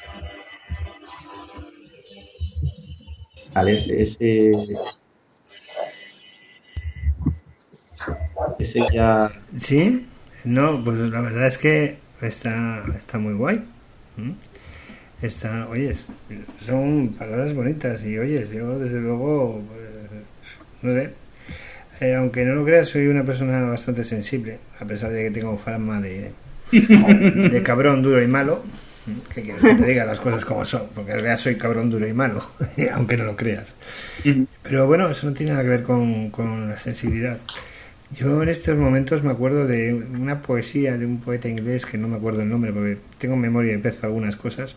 Vale, ese, ese ya... Sí, no, pues la verdad es que está, está muy guay. ¿Mm? Está, oyes, son palabras bonitas y oyes, yo desde luego, eh, no sé, eh, aunque no lo creas, soy una persona bastante sensible, a pesar de que tengo fama de, de cabrón duro y malo. ¿Qué quieres que te diga las cosas como son? Porque en realidad soy cabrón duro y malo, aunque no lo creas. Pero bueno, eso no tiene nada que ver con, con la sensibilidad. Yo en estos momentos me acuerdo de una poesía de un poeta inglés que no me acuerdo el nombre porque tengo memoria de pez para algunas cosas.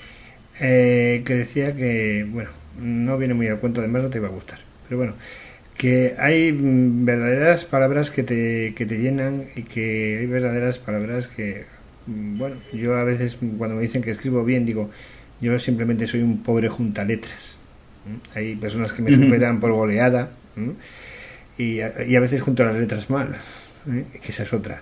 Eh, que decía que, bueno, no viene muy al cuento, además no te iba a gustar, pero bueno, que hay verdaderas palabras que te, que te llenan y que hay verdaderas palabras que, bueno, yo a veces cuando me dicen que escribo bien digo, yo simplemente soy un pobre juntaletras. ¿Mm? Hay personas que me superan por goleada. ¿Mm? Y, a, y a veces junto las letras mal, ¿eh? Que esa es otra.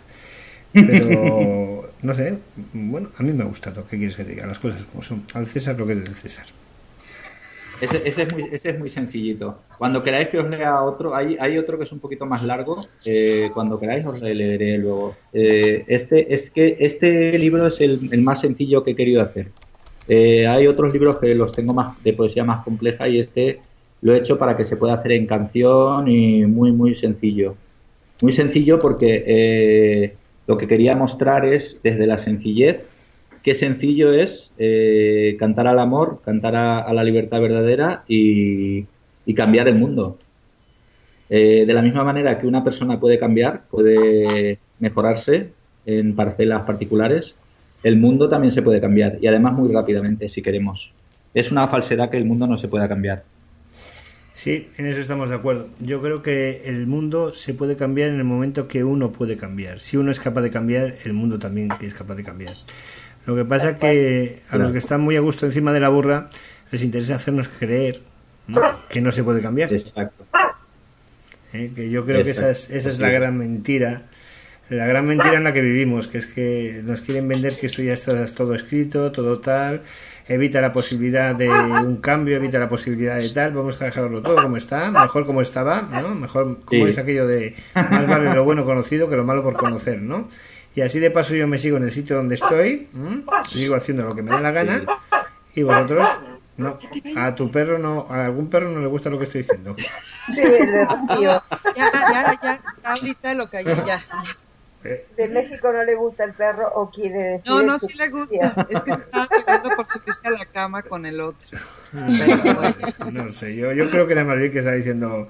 Pero, no sé, bueno, a mí me ha gustado, ¿qué quieres que te diga? Las cosas como son, al César lo que es del César. Ese, ese, es muy, ese es muy sencillito. Cuando queráis que os lea otro, hay, hay otro que es un poquito más largo, eh, cuando queráis os le leeré luego. Eh, este, es que este libro es el, el más sencillo que he querido hacer. Eh, hay otros libros que los tengo más de poesía más compleja y este lo he hecho para que se pueda hacer en canción y muy, muy sencillo. Muy sencillo porque eh, lo que quería mostrar es, desde la sencillez, qué sencillo es eh, cantar al amor, cantar a, a la libertad verdadera y, y cambiar el mundo. Eh, de la misma manera que una persona puede cambiar, puede mejorarse en parcelas particulares, el mundo también se puede cambiar y además muy rápidamente si queremos. Es una falsedad que el mundo no se pueda cambiar. Sí, en eso estamos de acuerdo. Yo creo que el mundo se puede cambiar en el momento que uno puede cambiar. Si uno es capaz de cambiar, el mundo también es capaz de cambiar. Lo que pasa es que a los que están muy a gusto encima de la burra les interesa hacernos creer, ¿no?, que no se puede cambiar. Exacto. ¿Eh? Que yo creo Exacto. que esa es, esa es la gran mentira, la gran mentira en la que vivimos, que es que nos quieren vender que esto ya está todo escrito, todo tal, evita la posibilidad de un cambio, evita la posibilidad de tal, vamos a dejarlo todo como está, mejor como estaba, ¿no? Mejor como sí. es aquello de más vale lo bueno conocido que lo malo por conocer, ¿no? Y así de paso yo me sigo en el sitio donde estoy, ¿m? sigo haciendo lo que me dé la gana y vosotros no. A tu perro no, a algún perro no le gusta lo que estoy diciendo. Sí, de Rocío. Ya, ya, ya, ahorita lo callé ya. De México no le gusta el perro o quiere decir. No, no, sí le gusta. Es que se estaba peleando por subirse a la cama con el otro. Pero, no sé, yo, yo creo que era más bien que está diciendo.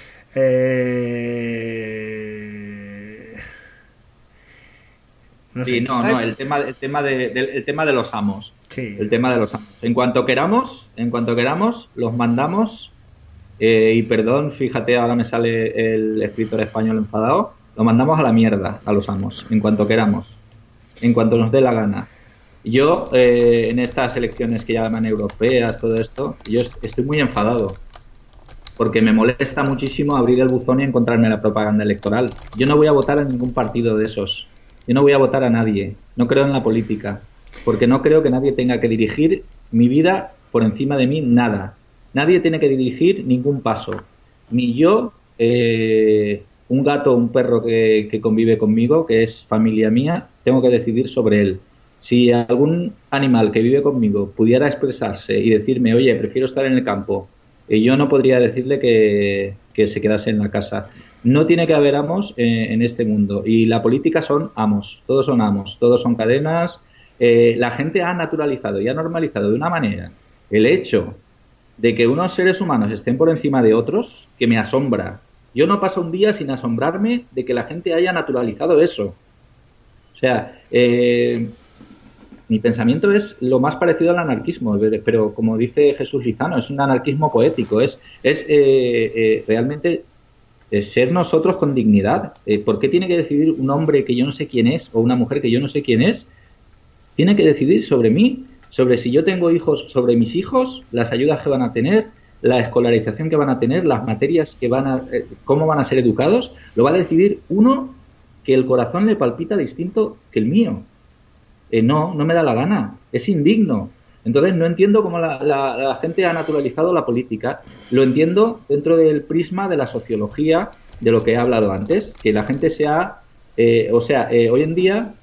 Eh... No sé. Sí, no, no, el tema, el tema de, del, el tema de los amos. Sí. El tema de los amos. En cuanto queramos, en cuanto queramos, los mandamos. Eh, y perdón, fíjate, ahora me sale el escritor español enfadado. Lo mandamos a la mierda a los amos, en cuanto queramos, en cuanto nos dé la gana. Yo, eh, en estas elecciones que llaman europeas, todo esto, yo estoy muy enfadado, porque me molesta muchísimo abrir el buzón y encontrarme la propaganda electoral. Yo no voy a votar a ningún partido de esos, yo no voy a votar a nadie, no creo en la política, porque no creo que nadie tenga que dirigir mi vida por encima de mí, nada. Nadie tiene que dirigir ningún paso, ni yo... Eh, un gato o un perro que, que convive conmigo, que es familia mía, tengo que decidir sobre él. Si algún animal que vive conmigo pudiera expresarse y decirme, oye, prefiero estar en el campo, eh, yo no podría decirle que, que se quedase en la casa. No tiene que haber amos eh, en este mundo. Y la política son amos, todos son amos, todos son cadenas. Eh, la gente ha naturalizado y ha normalizado de una manera el hecho de que unos seres humanos estén por encima de otros que me asombra. Yo no paso un día sin asombrarme de que la gente haya naturalizado eso. O sea, eh, mi pensamiento es lo más parecido al anarquismo, pero como dice Jesús Lizano, es un anarquismo poético, es, es eh, eh, realmente eh, ser nosotros con dignidad. Eh, ¿Por qué tiene que decidir un hombre que yo no sé quién es o una mujer que yo no sé quién es? Tiene que decidir sobre mí, sobre si yo tengo hijos, sobre mis hijos, las ayudas que van a tener, la escolarización que van a tener, las materias que van a, eh, cómo van a ser educados, lo va a decidir uno que el corazón le palpita distinto que el mío. Eh, no, no me da la gana, es indigno. Entonces no entiendo cómo la, la, la gente ha naturalizado la política. Lo entiendo dentro del prisma de la sociología, de lo que he hablado antes, que la gente sea, eh, o sea, eh, hoy en día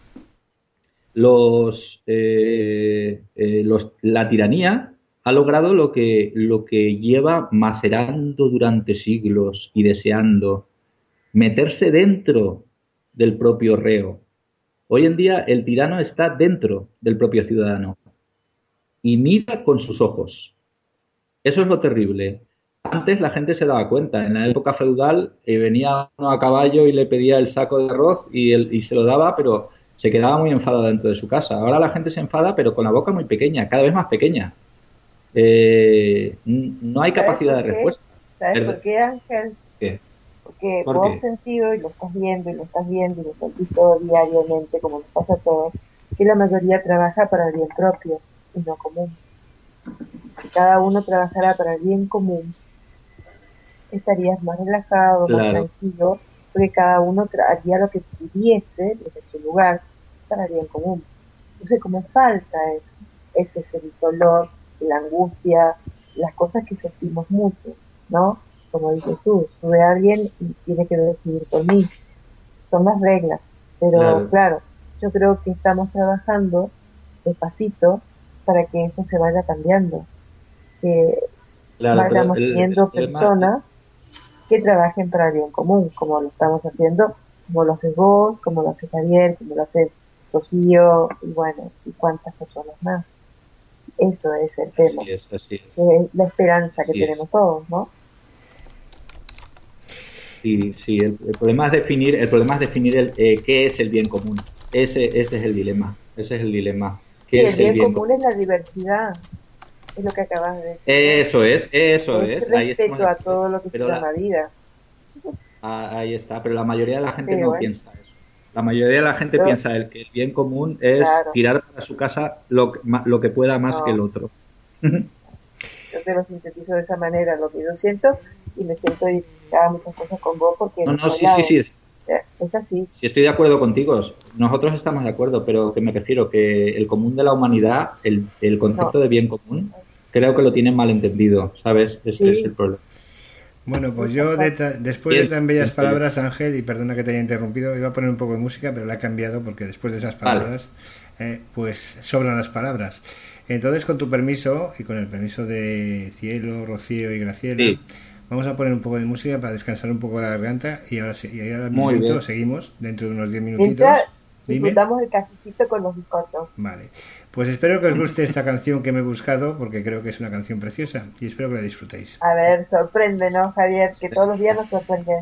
los, eh, eh, los la tiranía ha logrado lo que, lo que lleva macerando durante siglos y deseando, meterse dentro del propio reo. Hoy en día el tirano está dentro del propio ciudadano y mira con sus ojos. Eso es lo terrible. Antes la gente se daba cuenta. En la época feudal eh, venía uno a caballo y le pedía el saco de arroz y, el, y se lo daba, pero se quedaba muy enfadado dentro de su casa. Ahora la gente se enfada, pero con la boca muy pequeña, cada vez más pequeña. Eh, no hay capacidad de respuesta. ¿Sabes por qué, Ángel? ¿Qué? Porque ¿Por vos qué? has sentido y lo estás viendo y lo estás viendo y lo sentís todo diariamente, como nos pasa a todos, que la mayoría trabaja para el bien propio y no común. Si cada uno trabajara para el bien común, estarías más relajado, más Claro, tranquilo, porque cada uno tra- haría lo que pudiese desde su lugar para el bien común. Entonces, como falta eso, ese es el dolor, la angustia, las cosas que sentimos mucho, ¿no? Como dices tú, sube a alguien y tiene que decidir por mí. Son las reglas, pero claro, claro, yo creo que estamos trabajando despacito para que eso se vaya cambiando, que claro, pero vayamos el, el teniendo problema, personas que trabajen para el bien común, como lo estamos haciendo, como lo haces vos, como lo hace Javier, como lo hace Rocío, y bueno, y cuántas personas más. Eso es el tema, así es, así es, que es la esperanza que así es. tenemos todos, ¿no? Sí, sí, el, el problema es definir, el problema es definir el, eh, qué es el bien común. Ese, ese es el dilema, ese es el dilema. Sí, ¿Qué el es el bien bien común común? es la diversidad, es lo que acabas de decir vos. Eso es, eso Es es, ahí estamos de respeto a acuerdo. todo lo que se Pero la, llama vida. ah, ahí está, pero la mayoría de la gente Sí, no bueno, piensa eso. La mayoría de la gente yo, piensa el que el bien común es claro, tirar para su casa lo, que- ma- lo que pueda más que el no, otro. yo te lo sintetizo de esa manera, lo que yo siento, y me siento identificada a muchas cosas con vos porque No, lo no, he sí, sí, hablado. sí, O sea, es así, sí estoy de acuerdo contigo. Nosotros estamos de acuerdo, pero que me refiero que el común de la humanidad, el, el no, concepto de bien común, creo que lo tienen mal entendido, ¿sabes? Ese es el sí, problema. Bueno, pues sí, yo de exacto. ta- después de Pienso, tan bellas pienso yo. palabras, Ángel, y perdona que te haya interrumpido, iba a poner un poco de música, pero la he cambiado porque después de esas Vale, palabras, eh, pues sobran las palabras. Entonces, con tu permiso y con el permiso de Cielo, Rocío y Graciela, sí, vamos a poner un poco de música para descansar un poco la garganta y ahora, sí- y ahora muy mismito bien. seguimos dentro de unos diez Mientras minutitos. Dime. disfrutamos el cafecito con los bizcochos. Vale. Pues espero que os guste esta canción que me he buscado porque creo que es una canción preciosa y espero que la disfrutéis. A ver, sorpréndenos, Javier, que todos los días nos sorprende.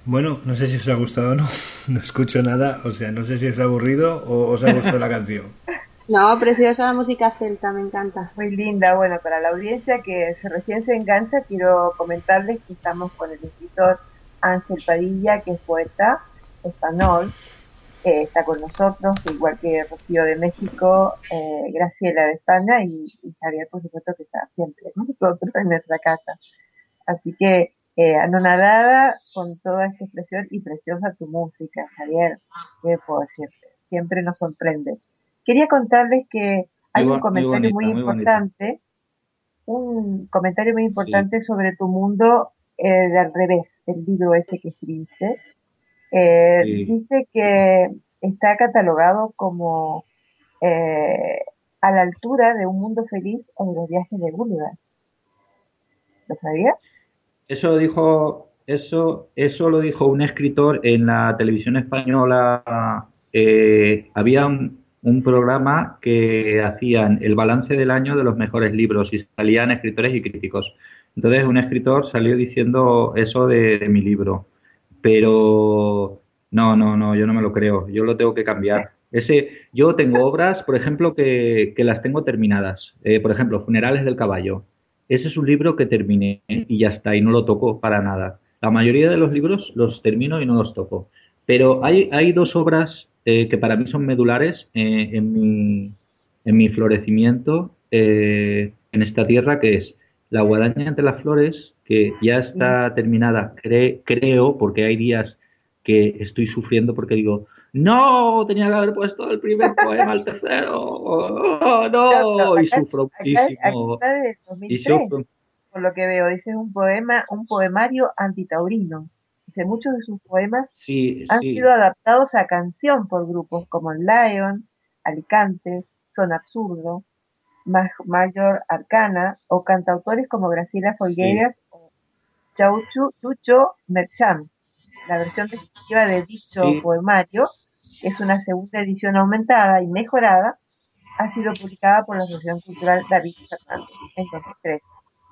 Bueno, no sé si os ha gustado o no, no escucho nada, o sea, no sé si os ha aburrido o os ha gustado la canción. No, preciosa la música celta, me encanta. Muy linda. Bueno, para la audiencia que se recién se engancha, quiero comentarles que estamos con el escritor Ángel Padilla, que es poeta español, que está con nosotros, igual que Rocío de México, eh, Graciela de España y, y Javier, por supuesto, que está siempre con nosotros en nuestra casa. Así que, eh, anonadada con toda esta expresión y preciosa tu música, Javier, ¿qué puedo decirte? Siempre nos sorprende. Quería contarles que hay Muy, un bo- muy comentario muy bonita, muy bonita. importante, un comentario muy Sí, importante sobre tu mundo, eh, de al revés, el libro ese que escribiste. Eh, sí. dice que está catalogado como, eh, a la altura de Un Mundo Feliz o de Los Viajes de Gulliver. ¿Lo sabías? Eso dijo, eso, eso lo dijo un escritor en la televisión española. Eh, había un, un programa que hacían el balance del año de los mejores libros y salían escritores y críticos. Entonces un escritor salió diciendo eso de, de mi libro, pero no, no, no, yo no me lo creo. Yo lo tengo que cambiar. Ese, yo tengo obras, por ejemplo, que, que las tengo terminadas. Eh, por ejemplo, Funerales del Caballo. Ese es un libro que terminé y ya está, y no lo toco para nada. La mayoría de los libros los termino y no los toco. Pero hay, hay dos obras eh, que para mí son medulares eh, en mi, en mi florecimiento eh, en esta tierra, que es La guadaña entre las flores, que ya Sí. está terminada, cre- creo, porque hay días que estoy sufriendo porque digo, no, tenía que haber puesto el primer poema al tercero, oh, No, pero no, y acá, sufro acá, aquí muchísimo. está de Y sufro. dos mil tres, por lo que veo. Dice un poema, un poemario antitaurino. Dice, muchos de sus poemas Sí, han sido sí, adaptados a canción por grupos como Lion, Alicante, Son Absurdo, Mag- Mayor Arcana o cantautores como Graciela sí, Folgueras o Chauchu Chucho Merchán. La versión definitiva de dicho sí, poemario, que es una segunda edición aumentada y mejorada, ha sido publicada por la Asociación Cultural David Fernández en dos mil tres.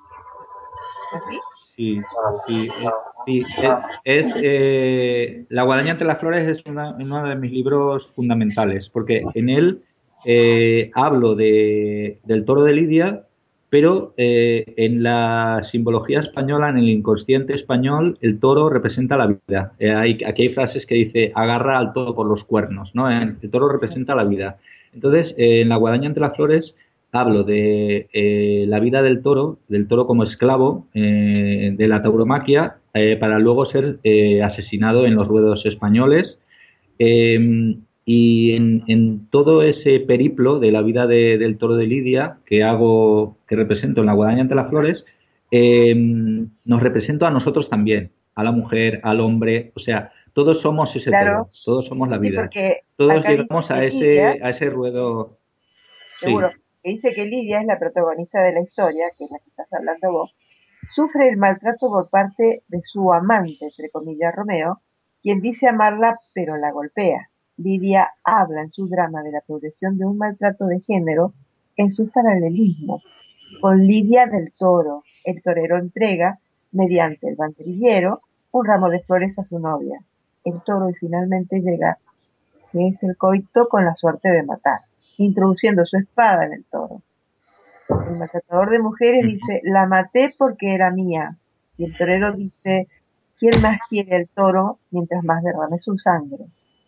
¿Así? sí, sí, eh, sí, eh, es, eh, La guadaña entre las flores es una- uno de mis libros fundamentales, porque en él eh, hablo de, del toro de Lidia, pero eh, en la simbología española, en el inconsciente español, el toro representa la vida. Eh, hay, aquí hay frases que dice, agarra al toro por los cuernos, ¿no? El toro representa la vida. Entonces, eh, en La guadaña entre las flores hablo de eh, la vida del toro, del toro como esclavo eh, de la tauromaquia, eh, para luego ser eh, asesinado en los ruedos españoles. Eh, y en, en, todo ese periplo de la vida de, del toro de Lidia que hago, que represento en La guadaña entre las flores, eh, nos represento a nosotros también, a la mujer, al hombre, o sea, todos somos ese Claro, toro, todos somos la sí, vida, porque todos acá dice llegamos que a Lidia, ese, a ese ruedo, seguro, sí, que dice que Lidia es la protagonista de la historia, que es la que estás hablando vos, sufre el maltrato por parte de su amante, entre comillas, Romeo, quien dice amarla pero la golpea. Lidia habla en su drama de la progresión de un maltrato de género en sus paralelismos. Con Lidia del Toro, el torero entrega, mediante el banderillero, un ramo de flores a su novia. El toro y finalmente llega, que es el coito con la suerte de matar, introduciendo su espada en el toro. El maltratador de mujeres dice, la maté porque era mía. Y el torero dice, ¿quién más quiere el toro mientras más derrame su sangre?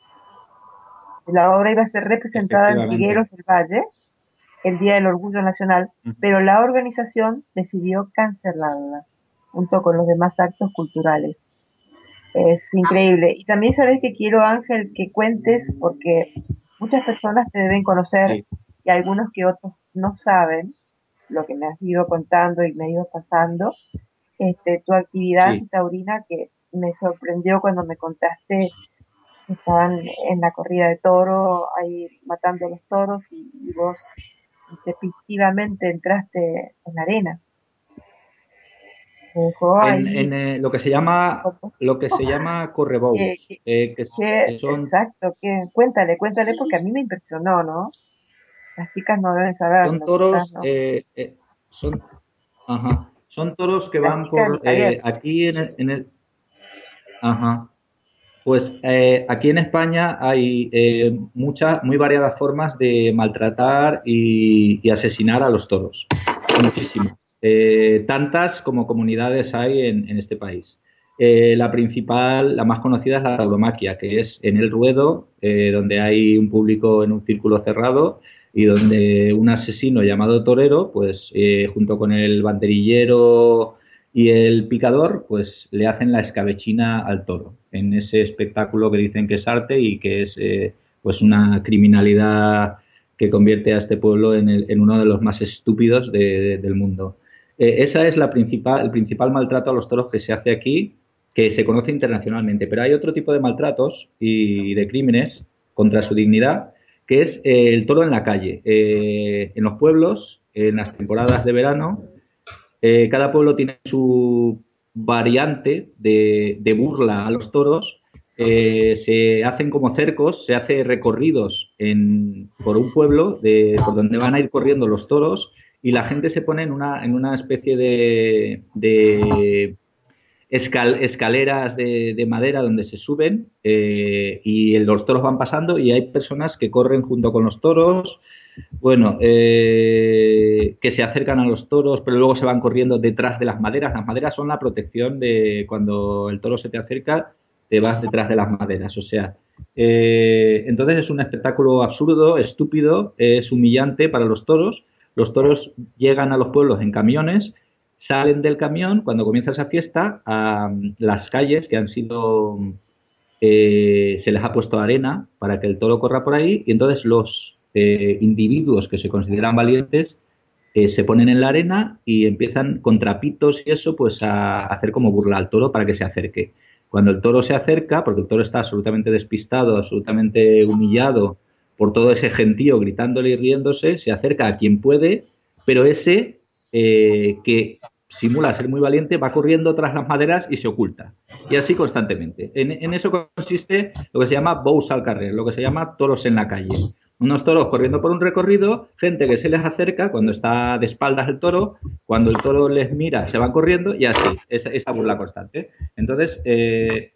La obra iba a ser representada en efectivamente. Trigueros del Valle el Día del Orgullo Nacional, pero la organización decidió cancelarla, junto con los demás actos culturales. Es increíble. Y también sabes que quiero, Ángel, que cuentes, porque muchas personas te deben conocer Sí, y algunos que otros no saben lo que me has ido contando y me ha ido pasando, este, tu actividad sí. taurina que me sorprendió cuando me contaste que estaban en la corrida de toro, ahí matando a los toros y, y vos intempestivamente entraste en la arena. Me dejó En, ahí en eh, lo que se llama como, lo que se llama correbous, que, que, eh, que, que- que son exacto, que cuéntale, cuéntale porque a mí me impresionó, ¿no? Las chicas no deben son saberlo, quizás toros no. eh, eh, son ajá, son toros que Las van chicas y por Javier. eh, aquí en el, en el ajá, Pues eh, aquí en España hay eh, muchas, muy variadas formas de maltratar y, y asesinar a los toros. Muchísimas. Eh, tantas como comunidades hay en, en este país. Eh, la principal, la más conocida es la tauromaquia, que es en el ruedo, eh, donde hay un público en un círculo cerrado y donde un asesino llamado torero, pues eh, junto con el banderillero y el picador, pues le hacen la escabechina al toro en ese espectáculo que dicen que es arte y que es eh, pues una criminalidad que convierte a este pueblo en, el, en uno de los más estúpidos de, de, del mundo. Eh, esa es la principal, el principal maltrato a los toros que se hace aquí, que se conoce internacionalmente. Pero hay otro tipo de maltratos y de crímenes contra su dignidad, que es eh, el toro en la calle. Eh, en los pueblos, en las temporadas de verano, eh, cada pueblo tiene su variante de, de burla a los toros. Eh, se hacen como cercos, se hace recorridos en, por un pueblo de, por donde van a ir corriendo los toros y la gente se pone en una, en una especie de, de escal, escaleras de, de madera donde se suben eh, y los toros van pasando y hay personas que corren junto con los toros, bueno, eh, que se acercan a los toros, pero luego se van corriendo detrás de las maderas. Las maderas son la protección de cuando el toro se te acerca, te vas detrás de las maderas. O sea, eh, entonces es un espectáculo absurdo, estúpido, es humillante para los toros. Los toros llegan a los pueblos en camiones, salen del camión cuando comienza esa fiesta a las calles que han sido, eh, se les ha puesto arena para que el toro corra por ahí y entonces los eh, individuos que se consideran valientes eh, se ponen en la arena y empiezan con trapitos y eso pues a hacer como burla al toro para que se acerque. Cuando el toro se acerca, porque el toro está absolutamente despistado, absolutamente humillado por todo ese gentío gritándole y riéndose, se acerca a quien puede, pero ese eh, que simula ser muy valiente va corriendo tras las maderas y se oculta. Y así constantemente. En, en eso consiste lo que se llama bous al carrer, lo que se llama toros en la calle. Unos toros corriendo por un recorrido, gente que se les acerca cuando está de espaldas el toro, cuando el toro les mira se van corriendo y así, esa, esa burla constante. Entonces, eh,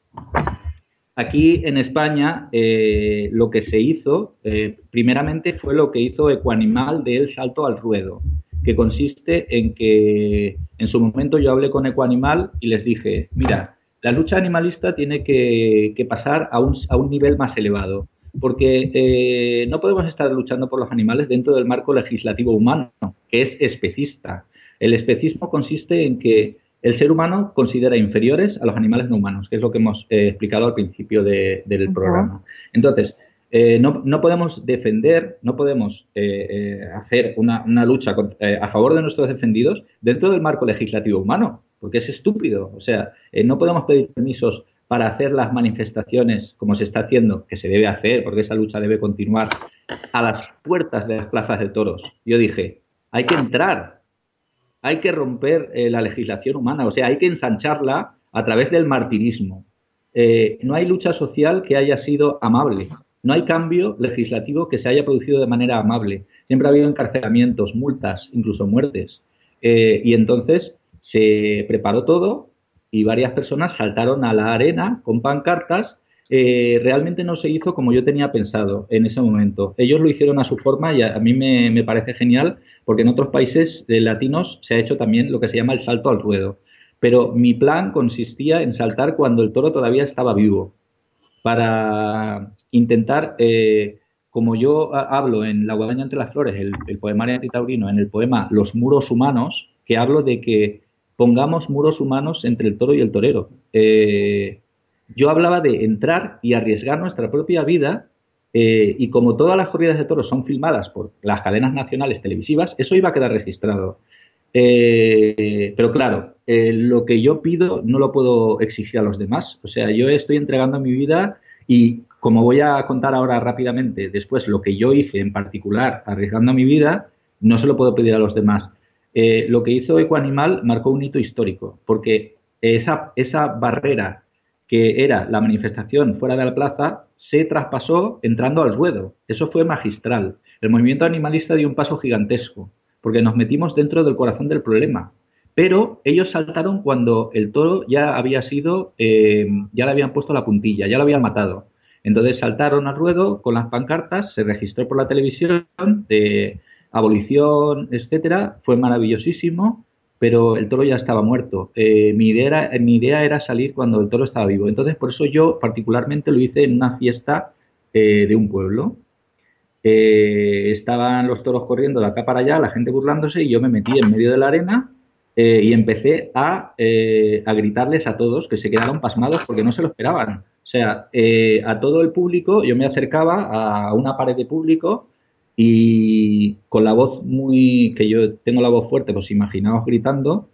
aquí en España eh, lo que se hizo, eh, primeramente fue lo que hizo Ecuanimal del salto al ruedo, que consiste en que en su momento yo hablé con Ecuanimal y les dije, mira, la lucha animalista tiene que, que pasar a un, a un nivel más elevado. Porque eh, no podemos estar luchando por los animales dentro del marco legislativo humano, que es especista. El especismo consiste en que el ser humano considera inferiores a los animales no humanos, que es lo que hemos eh, explicado al principio de, del uh-huh. programa. Entonces, eh, no, no podemos defender, no podemos eh, eh, hacer una, una lucha con, eh, a favor de nuestros defendidos dentro del marco legislativo humano, porque es estúpido. O sea, eh, no podemos pedir permisos para hacer las manifestaciones como se está haciendo, que se debe hacer, porque esa lucha debe continuar, a las puertas de las plazas de toros. Yo dije, hay que entrar, hay que romper eh, la legislación humana, o sea, hay que ensancharla a través del martirismo. Eh, no hay lucha social que haya sido amable, no hay cambio legislativo que se haya producido de manera amable. Siempre ha habido encarcelamientos, multas, incluso muertes. Eh, y entonces se preparó todo y varias personas saltaron a la arena con pancartas. Eh, realmente no se hizo como yo tenía pensado en ese momento. Ellos lo hicieron a su forma y a, a mí me, me parece genial porque en otros países de latinos se ha hecho también lo que se llama el salto al ruedo. Pero mi plan consistía en saltar cuando el toro todavía estaba vivo para intentar, eh, como yo hablo en La guadaña entre las flores, el, el poemario antitaurino, en el poema Los muros humanos, que hablo de que pongamos muros humanos entre el toro y el torero. Eh, yo hablaba de entrar y arriesgar nuestra propia vida eh, y como todas las corridas de toros son filmadas por las cadenas nacionales televisivas, eso iba a quedar registrado. Eh, pero claro, eh, lo que yo pido no lo puedo exigir a los demás. O sea, yo estoy entregando mi vida y como voy a contar ahora rápidamente después lo que yo hice en particular arriesgando mi vida, no se lo puedo pedir a los demás. Eh, lo que hizo Ecuanimal marcó un hito histórico, porque esa, esa barrera que era la manifestación fuera de la plaza se traspasó entrando al ruedo. Eso fue magistral. El movimiento animalista dio un paso gigantesco, porque nos metimos dentro del corazón del problema. pero ellos saltaron cuando el toro ya había sido, eh, ya le habían puesto la puntilla, ya lo habían matado. Entonces saltaron al ruedo con las pancartas, se registró por la televisión de abolición, etcétera, fue maravillosísimo, pero el toro ya estaba muerto. Eh, mi idea era, mi idea era salir cuando el toro estaba vivo. Entonces, por eso yo particularmente lo hice en una fiesta eh, de un pueblo. Eh, estaban los toros corriendo de acá para allá, la gente burlándose, y yo me metí en medio de la arena eh, y empecé a, eh, a gritarles a todos, que se quedaron pasmados porque no se lo esperaban. O sea, eh, a todo el público, yo me acercaba a una pared de público y con la voz muy, que yo tengo la voz fuerte, pues imaginaos gritando,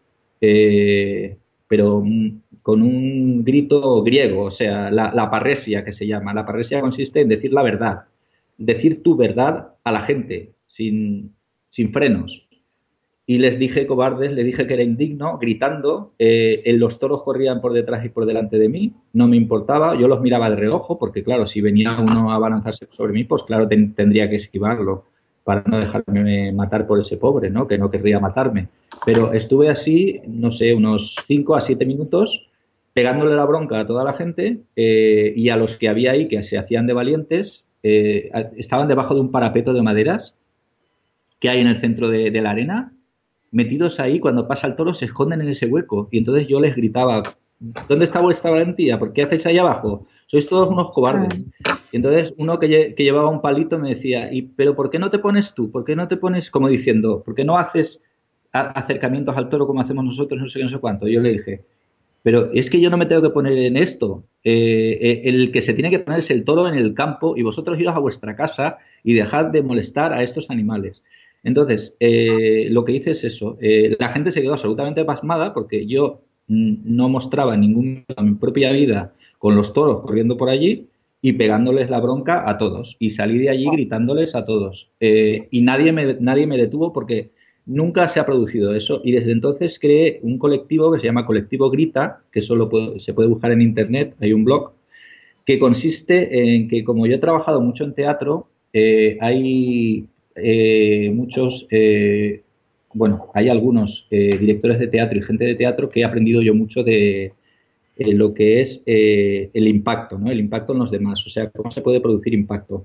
eh, pero con un grito griego, o sea, la, la parresia que se llama. La parresia consiste en decir la verdad, decir tu verdad a la gente, sin, sin frenos. Y les dije, cobardes, les dije que era indigno, gritando, eh, los toros corrían por detrás y por delante de mí, no me importaba, yo los miraba de reojo, porque claro, si venía uno a abalanzarse sobre mí, pues claro, ten, tendría que esquivarlo, para no dejarme matar por ese pobre, ¿no?, que no querría matarme. Pero estuve así, no sé, unos cinco a siete minutos, pegándole la bronca a toda la gente, eh, y a los que había ahí, que se hacían de valientes, eh, estaban debajo de un parapeto de maderas que hay en el centro de, de la arena, metidos ahí, cuando pasa el toro se esconden en ese hueco. Y entonces yo les gritaba, ¿dónde está vuestra valentía? ¿Por qué hacéis ahí abajo? Sois todos unos cobardes. Y entonces uno que, lle que llevaba un palito me decía, ¿y pero por qué no te pones tú? ¿Por qué no te pones, como diciendo, ¿por qué no haces acercamientos al toro como hacemos nosotros, no sé qué, no sé cuánto? Y yo le dije, pero es que yo no me tengo que poner en esto. Eh, el que se tiene que poner es el toro en el campo, y vosotros iros a vuestra casa y dejad de molestar a estos animales. Entonces, eh, lo que hice es eso. Eh, la gente se quedó absolutamente pasmada porque yo mm, no mostraba ningún a mi propia vida con los toros corriendo por allí y pegándoles la bronca a todos. Y salí de allí gritándoles a todos. Eh, y nadie me, nadie me detuvo porque nunca se ha producido eso. Y desde entonces creé un colectivo que se llama Colectivo Grita, que solo puede, se puede buscar en internet, hay un blog, que consiste en que, como yo he trabajado mucho en teatro, eh, hay... Eh, muchos, eh, bueno, hay algunos eh, directores de teatro y gente de teatro que he aprendido yo mucho de eh, lo que es eh, el impacto, ¿no? El impacto en los demás, o sea, cómo se puede producir impacto.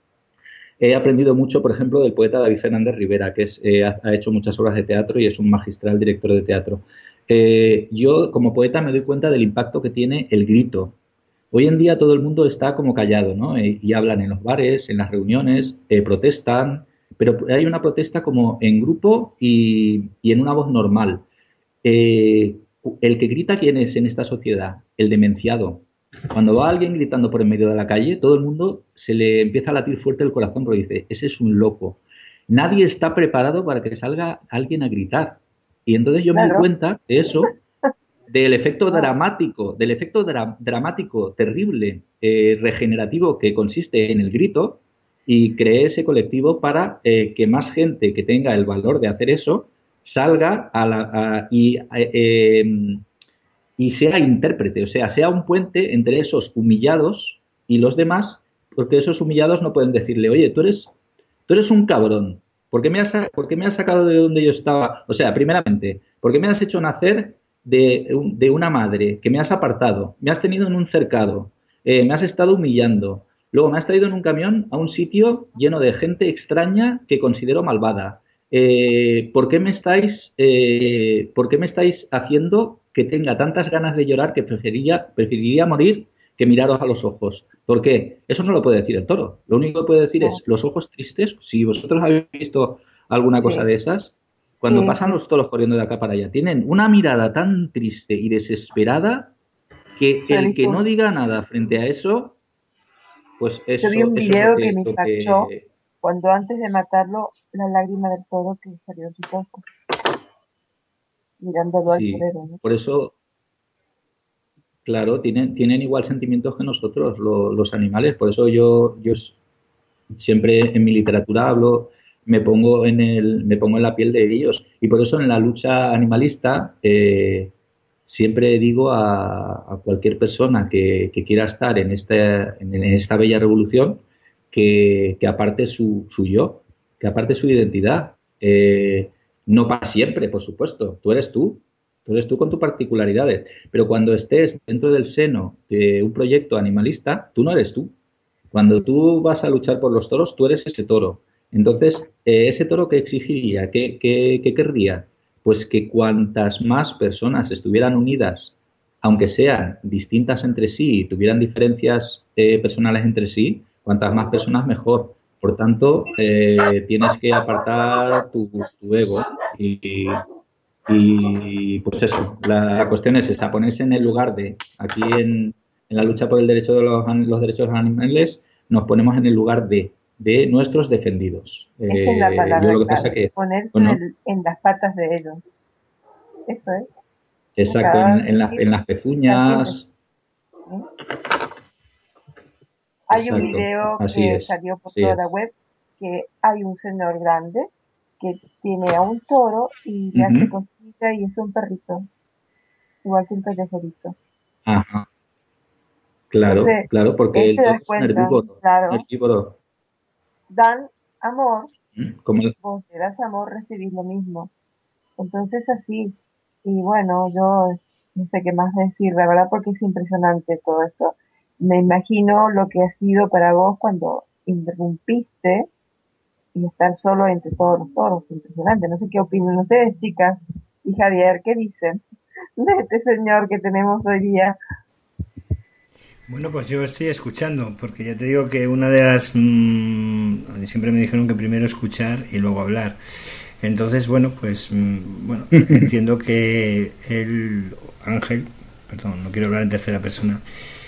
He aprendido mucho, por ejemplo, del poeta David Fernández Rivera, que es, eh, ha hecho muchas obras de teatro y es un magistral director de teatro. Eh, yo, como poeta, me doy cuenta del impacto que tiene el grito. Hoy en día todo el mundo está como callado, ¿no? Eh, y hablan en los bares, en las reuniones, eh, protestan, pero hay una protesta como en grupo y, y en una voz normal. Eh, el que grita, ¿quién es en esta sociedad? El demenciado. Cuando va alguien gritando por en medio de la calle, todo el mundo se le empieza a latir fuerte el corazón porque dice, ese es un loco. Nadie está preparado para que salga alguien a gritar. Y entonces yo claro. me di cuenta de eso, del efecto dramático, del efecto dra dramático terrible, eh, regenerativo que consiste en el grito, y creé ese colectivo para eh, que más gente que tenga el valor de hacer eso salga a la, a, y, eh, y sea intérprete, o sea, sea un puente entre esos humillados y los demás, porque esos humillados no pueden decirle, oye, tú eres, tú eres un cabrón, ¿por qué me has, por qué me has sacado de donde yo estaba? O sea, primeramente, ¿por qué me has hecho nacer de, de una madre que me has apartado, me has tenido en un cercado, eh, me has estado humillando? Luego me has traído en un camión a un sitio lleno de gente extraña que considero malvada. Eh, ¿por qué me estáis, eh, ¿por qué me estáis haciendo que tenga tantas ganas de llorar que preferiría, preferiría morir que miraros a los ojos? ¿Por qué? Eso no lo puede decir el toro. Lo único que puede decir es los ojos tristes. Si vosotros habéis visto alguna sí. cosa de esas, cuando sí. pasan los toros corriendo de acá para allá, tienen una mirada tan triste y desesperada que el que no diga nada frente a eso... Pues eso, Yo vi un video que, que me impactó que... cuando antes de matarlo, la lágrima del toro que salió de su ojo, mirándolo sí, al torero, ¿no? Por eso, claro, tienen, tienen igual sentimientos que nosotros, lo, los animales. Por eso yo, yo siempre en mi literatura hablo, me pongo en el, me pongo en la piel de ellos. Y por eso en la lucha animalista eh, siempre digo a, a cualquier persona que, que quiera estar en esta, en, en esta bella revolución que, que aparte su, su yo, que aparte su identidad. Eh, no para siempre, por supuesto. Tú eres tú. Entonces tú con tus particularidades, pero cuando estés dentro del seno de un proyecto animalista, tú no eres tú. Cuando tú vas a luchar por los toros, tú eres ese toro. Entonces, eh, ¿ese toro qué exigiría? ¿Qué, qué, qué querría? Pues que cuantas más personas estuvieran unidas, aunque sean distintas entre sí y tuvieran diferencias eh, personales entre sí, cuantas más personas mejor. Por tanto, eh, tienes que apartar tu, tu ego y, y, pues eso, la, la cuestión es esa, ponerse en el lugar de, aquí en, en la lucha por el derecho de los, los derechos de los animales, nos ponemos en el lugar de, de nuestros defendidos. Esa es la Eh, palabra yo lo que clave, pasa que, ponerse bueno, en, el- en las patas de ellos. Eso es. exacto, en, en, las, en las pezuñas. ¿Mm? Hay un Exacto, video así que es, salió por así toda es. la web que hay un señor grande que tiene a un toro y le hace Ujú. cosquilla y es un perrito, igual que un callejerito. Ajá, claro, Entonces, claro, porque él el te toro das es un cuenta, herbívoro, claro, herbívoro. dan amor, ¿Mm? Como el- vos te das amor, recibís lo mismo. Entonces así, y bueno, yo no sé qué más decir, la verdad, porque es impresionante todo esto. Me imagino lo que ha sido para vos cuando interrumpiste y estar solo entre todos los toros, impresionante. No sé qué opinan ustedes, chicas y Javier, ¿qué dicen de este señor que tenemos hoy día? Bueno, pues yo estoy escuchando, porque ya te digo que una de las... mmm, siempre me dijeron que primero escuchar y luego hablar. Entonces, bueno, pues mmm, bueno, entiendo que el Ángel, perdón, no quiero hablar en tercera persona,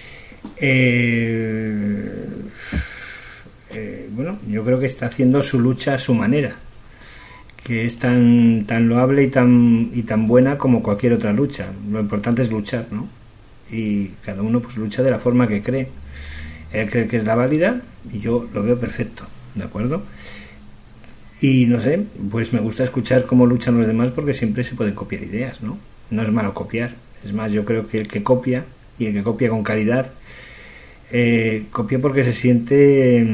eh, eh, bueno, yo creo que está haciendo su lucha a su manera, que es tan, tan loable y tan, y tan buena como cualquier otra lucha. Lo importante es luchar, ¿no? Y cada uno pues lucha de la forma que cree. Él cree que es la válida y yo lo veo perfecto, ¿de acuerdo? Y no sé, pues me gusta escuchar cómo luchan los demás porque siempre se pueden copiar ideas, ¿no? No es malo copiar. Es más, yo creo que el que copia y el que copia con calidad eh, copia porque se siente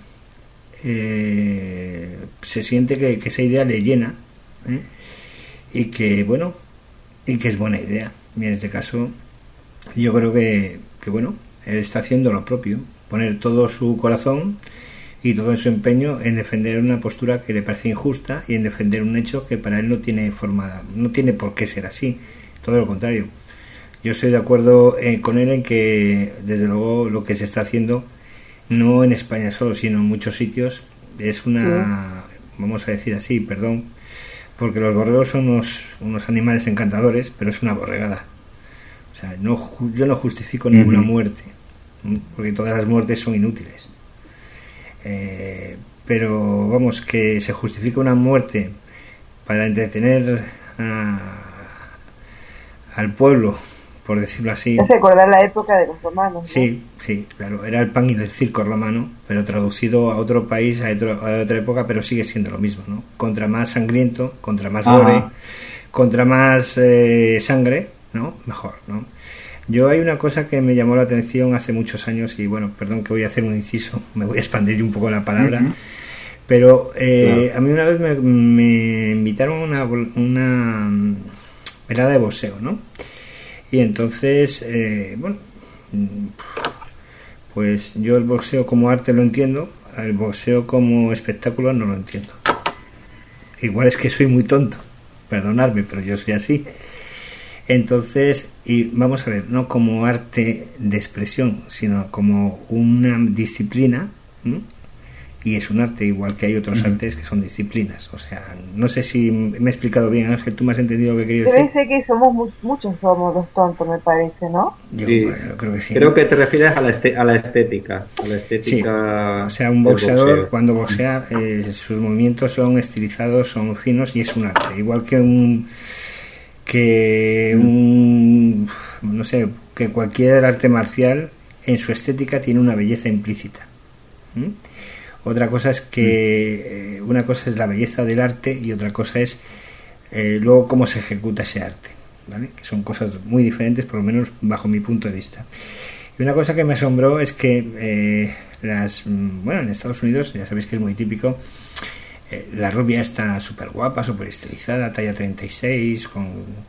eh, se siente que, que esa idea le llena, ¿eh? Y que bueno, y que es buena idea. Y en este caso yo creo que, que bueno, él está haciendo lo propio, poner todo su corazón y todo su empeño en defender una postura que le parece injusta y en defender un hecho que para él no tiene forma, no tiene por qué ser así, todo lo contrario. Yo estoy de acuerdo eh, con él en que desde luego lo que se está haciendo no en España solo, sino en muchos sitios es una, vamos a decir así, perdón, porque los borregos son unos, unos animales encantadores, pero es una borregada. O sea, no, yo no justifico ninguna uh-huh. muerte, porque todas las muertes son inútiles. Eh, pero vamos, que se justifica una muerte para entretener a, al pueblo, por decirlo así. Es recordar la época de los romanos, ¿no? Sí, sí, claro, era el pan y el circo romano, pero traducido a otro país, a, otro, a otra época, pero sigue siendo lo mismo, ¿no? Contra más sangriento, contra más gore, contra más eh, sangre, ¿no? Mejor, ¿no? Yo hay una cosa que me llamó la atención hace muchos años y bueno, perdón que voy a hacer un inciso, me voy a expandir un poco la palabra, uh-huh. pero eh, claro. A mí una vez me, me invitaron a una, una velada de boxeo, ¿no? Y entonces, eh, bueno, pues yo el boxeo como arte lo entiendo, el boxeo como espectáculo no lo entiendo. Igual es que soy muy tonto, perdonadme, pero yo soy así. Entonces, y vamos a ver, no como arte de expresión, sino como una disciplina, ¿no? Y es un arte igual que hay otros uh-huh. artes que son disciplinas. O sea, no sé si me he explicado bien, Ángel, ¿tú me has entendido lo que he querido decir? Debe ser que somos mu- muchos somos los tontos, me parece, ¿no? Yo sí. bueno, creo que sí. Creo que te refieres a la, este- a la estética. A la estética. Sí. O sea, un boxeador cuando boxea, eh, sus movimientos son estilizados, son finos y es un arte. Igual que un... que un... no sé, que cualquier arte marcial en su estética tiene una belleza implícita. ¿Mm? Otra cosa es que eh, una cosa es la belleza del arte y otra cosa es eh, luego cómo se ejecuta ese arte, ¿vale? Que son cosas muy diferentes, por lo menos bajo mi punto de vista. Y una cosa que me asombró es que eh, las bueno, en Estados Unidos, ya sabéis que es muy típico, eh, la rubia está súper guapa, súper estilizada, talla treinta y seis, con,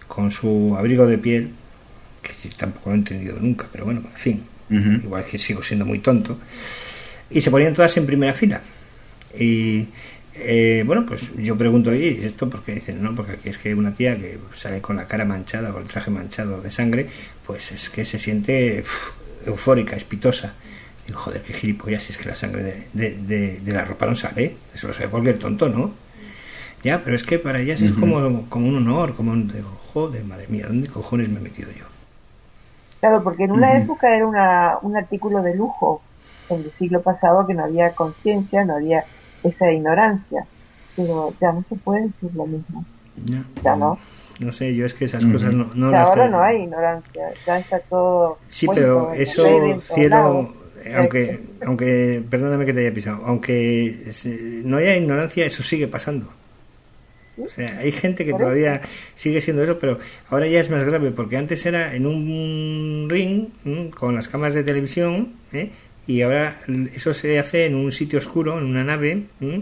con su abrigo de piel, que tampoco lo he entendido nunca, pero bueno, en fin, uh-huh. igual que sigo siendo muy tonto, y se ponían todas en primera fila. Y eh, bueno, pues yo pregunto, ¿y esto por qué? Dicen, no, porque aquí es que una tía que sale con la cara manchada, con el traje manchado de sangre, pues es que se siente uf, eufórica, espitosa. Digo, joder, qué gilipollas, si es que la sangre de, de, de, de la ropa no sale, eso lo sabe cualquier tonto, ¿no? Ya, pero es que para ellas uh-huh. es como, como un honor, como un... Digo, joder, madre mía, ¿dónde cojones me he metido yo? Claro, porque en una uh-huh. época era una, un artículo de lujo, en el siglo pasado, que no había conciencia, no había esa ignorancia, pero ya no se puede decir lo mismo. Ya, ya no. No sé, yo es que esas uh-huh. cosas no, no o sea, las... Ahora no hay ignorancia, ya está todo... Sí, pero eso, cielo, aunque, aunque, perdóname que te haya pisado, aunque no haya ignorancia, eso sigue pasando. O sea, hay gente que todavía sigue siendo eso, pero ahora ya es más grave, porque antes era en un ring ¿m? con las cámaras de televisión, ¿eh? y ahora eso se hace en un sitio oscuro, en una nave, ¿m?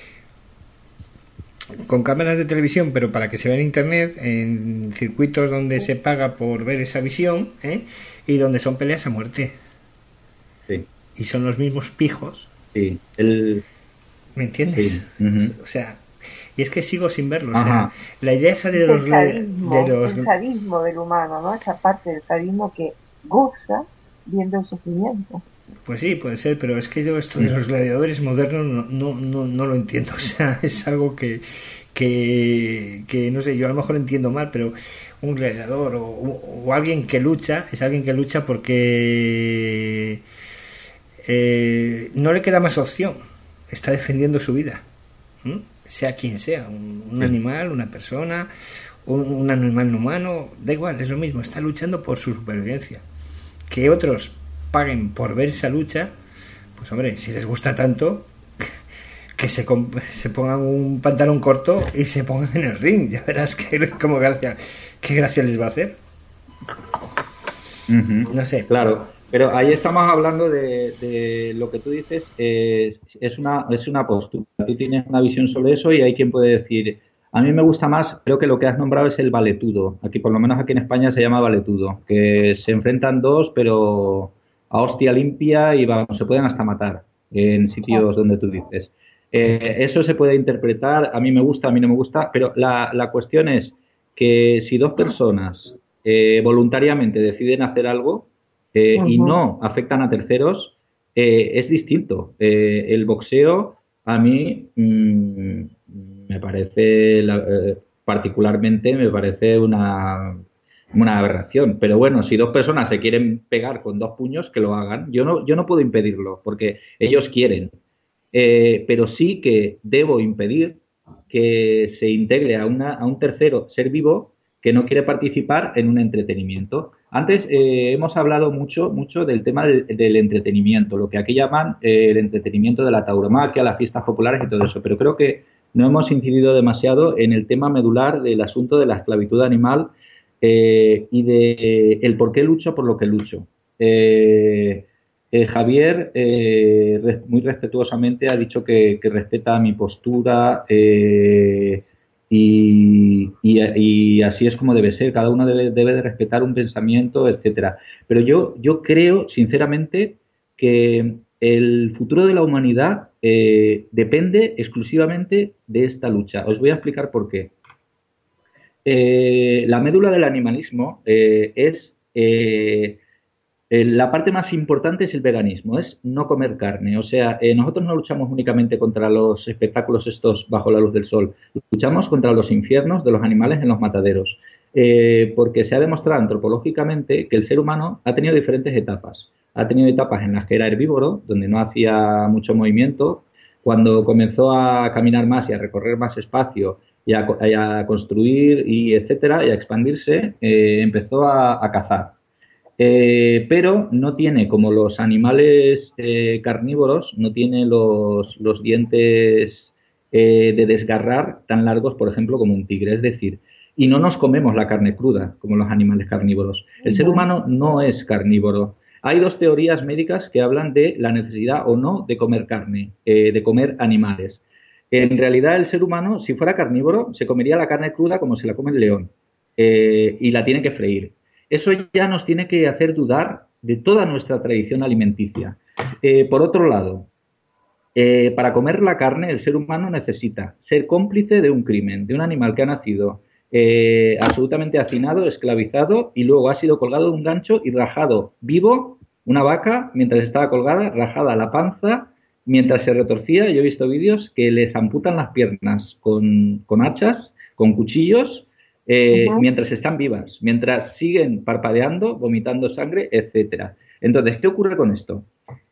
con cámaras de televisión, pero para que se vea en internet, en circuitos donde se paga por ver esa visión, ¿eh? y donde son peleas a muerte. Sí. Y son los mismos pijos. Sí. El... ¿Me entiendes? Sí. Uh-huh. O sea, y es que sigo sin verlo. O sea, la idea esa de los... sadismo, de los... el sadismo del humano, ¿no? Esa parte del sadismo que goza viendo el sufrimiento. Pues sí, puede ser, pero es que yo esto de los gladiadores modernos no, no, no, no lo entiendo. O sea, es algo que, que, que, no sé, yo a lo mejor entiendo mal, pero un gladiador o, o alguien que lucha, es alguien que lucha porque eh, no le queda más opción. Está defendiendo su vida. ¿Mm? Sea quien sea, un, un animal, una persona, un, un animal no humano, da igual, es lo mismo, está luchando por su supervivencia. Que otros paguen por ver esa lucha, pues hombre, si les gusta tanto, que se, comp- se pongan un pantalón corto y se pongan en el ring, ya verás que como gracia, qué gracia les va a hacer. Uh-huh. No sé. Claro, pero ahí estamos hablando de, de lo que tú dices, eh, es una es una postura, tú tienes una visión sobre eso y hay quien puede decir, a mí me gusta más, creo que lo que has nombrado es el valetudo, aquí por lo menos aquí en España se llama valetudo, que se enfrentan dos, pero a hostia limpia y vamos, se pueden hasta matar en sitios donde tú dices. Eh, eso se puede interpretar, a mí me gusta, a mí no me gusta, pero la, la cuestión es que si dos personas eh, voluntariamente deciden hacer algo eh, uh-huh. y no afectan a terceros, eh, es distinto. Eh, el boxeo a mí mmm, me parece, la, eh, particularmente me parece una... una aberración, pero bueno, si dos personas se quieren pegar con dos puños, que lo hagan. Yo no, yo no puedo impedirlo, porque ellos quieren, eh, pero sí que debo impedir que se integre a, una, a un tercero ser vivo que no quiere participar en un entretenimiento. Antes eh, hemos hablado mucho, mucho del tema del, del entretenimiento, lo que aquí llaman eh, el entretenimiento de la tauromaquia, las fiestas populares y todo eso, pero creo que no hemos incidido demasiado en el tema medular del asunto de la esclavitud animal. Eh, y de eh, el por qué lucho por lo que lucho. Eh, eh, Javier, eh, res, muy respetuosamente, ha dicho que, que respeta mi postura eh, y, y, y así es como debe ser. Cada uno debe, debe de respetar un pensamiento, etcétera. Pero yo, yo creo, sinceramente, que el futuro de la humanidad eh, depende exclusivamente de esta lucha. Os voy a explicar por qué. Eh, la médula del animalismo eh, es eh, eh, la parte más importante es el veganismo, es no comer carne. O sea, eh, nosotros no luchamos únicamente contra los espectáculos estos bajo la luz del sol, luchamos contra los infiernos de los animales en los mataderos, eh, porque se ha demostrado antropológicamente que el ser humano ha tenido diferentes etapas. Ha tenido etapas en las que era herbívoro, donde no hacía mucho movimiento. Cuando comenzó a caminar más y a recorrer más espacio y a, y a construir y etcétera, y a expandirse, eh, empezó a, a cazar. Eh, pero no tiene, como los animales eh, carnívoros, no tiene los, los dientes eh, de desgarrar tan largos, por ejemplo, como un tigre. Es decir, y no nos comemos la carne cruda, como los animales carnívoros. El ser humano no es carnívoro. Hay dos teorías médicas que hablan de la necesidad o no de comer carne, eh, de comer animales. En realidad, el ser humano, si fuera carnívoro, se comería la carne cruda como se la come el león. eh, y la tiene que freír. Eso ya nos tiene que hacer dudar de toda nuestra tradición alimenticia. Eh, por otro lado, eh, para comer la carne el ser humano necesita ser cómplice de un crimen, de un animal que ha nacido eh, absolutamente hacinado, esclavizado y luego ha sido colgado de un gancho y rajado vivo, una vaca, mientras estaba colgada, rajada la panza, mientras se retorcía. Yo he visto vídeos que les amputan las piernas con, con hachas, con cuchillos, eh, uh-huh. mientras están vivas, mientras siguen parpadeando, vomitando sangre, etcétera. Entonces, ¿qué ocurre con esto?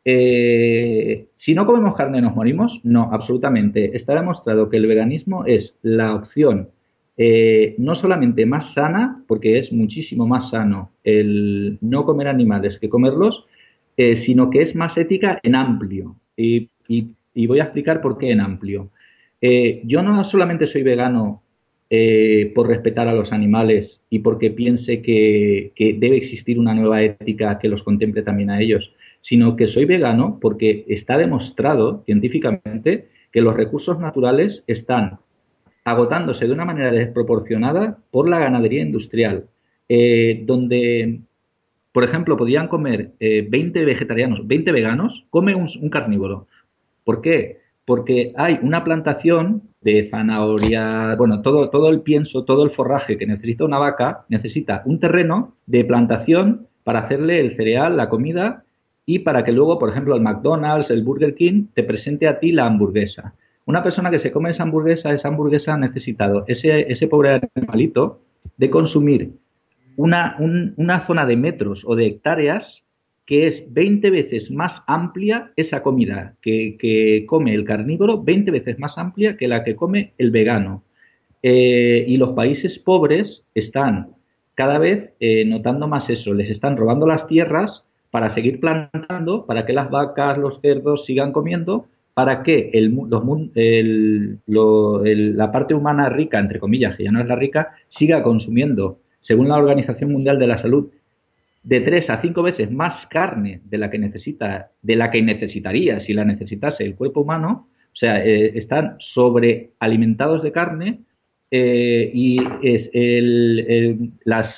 Eh, si no comemos carne, ¿nos morimos? No, absolutamente. Está demostrado que el veganismo es la opción eh, no solamente más sana, porque es muchísimo más sano el no comer animales que comerlos, eh, sino que es más ética en amplio. Y, y, y voy a explicar por qué en amplio. Eh, yo no solamente soy vegano eh, por respetar a los animales y porque piense que, que debe existir una nueva ética que los contemple también a ellos, sino que soy vegano porque está demostrado científicamente que los recursos naturales están agotándose de una manera desproporcionada por la ganadería industrial, eh, donde, por ejemplo, podían comer eh, veinte vegetarianos, veinte veganos, come un, un carnívoro. ¿Por qué? Porque hay una plantación de zanahoria, bueno, todo, todo el pienso, todo el forraje que necesita una vaca, necesita un terreno de plantación para hacerle el cereal, la comida, y para que luego, por ejemplo, el McDonald's, el Burger King, te presente a ti la hamburguesa. Una persona que se come esa hamburguesa, esa hamburguesa ha necesitado, ese, ese pobre animalito, de consumir una, un, una zona de metros o de hectáreas que es veinte veces más amplia esa comida que, que come el carnívoro, veinte veces más amplia que la que come el vegano. Eh, y los países pobres están cada vez eh, notando más eso, les están robando las tierras para seguir plantando, para que las vacas, los cerdos sigan comiendo, para que el, los, el, lo, el, la parte humana rica, entre comillas, que ya no es la rica, siga consumiendo, según la Organización Mundial de la Salud, de tres a cinco veces más carne de la que necesita, de la que necesitaría si la necesitase el cuerpo humano. O sea, eh, están sobrealimentados de carne eh, y es el, el, las,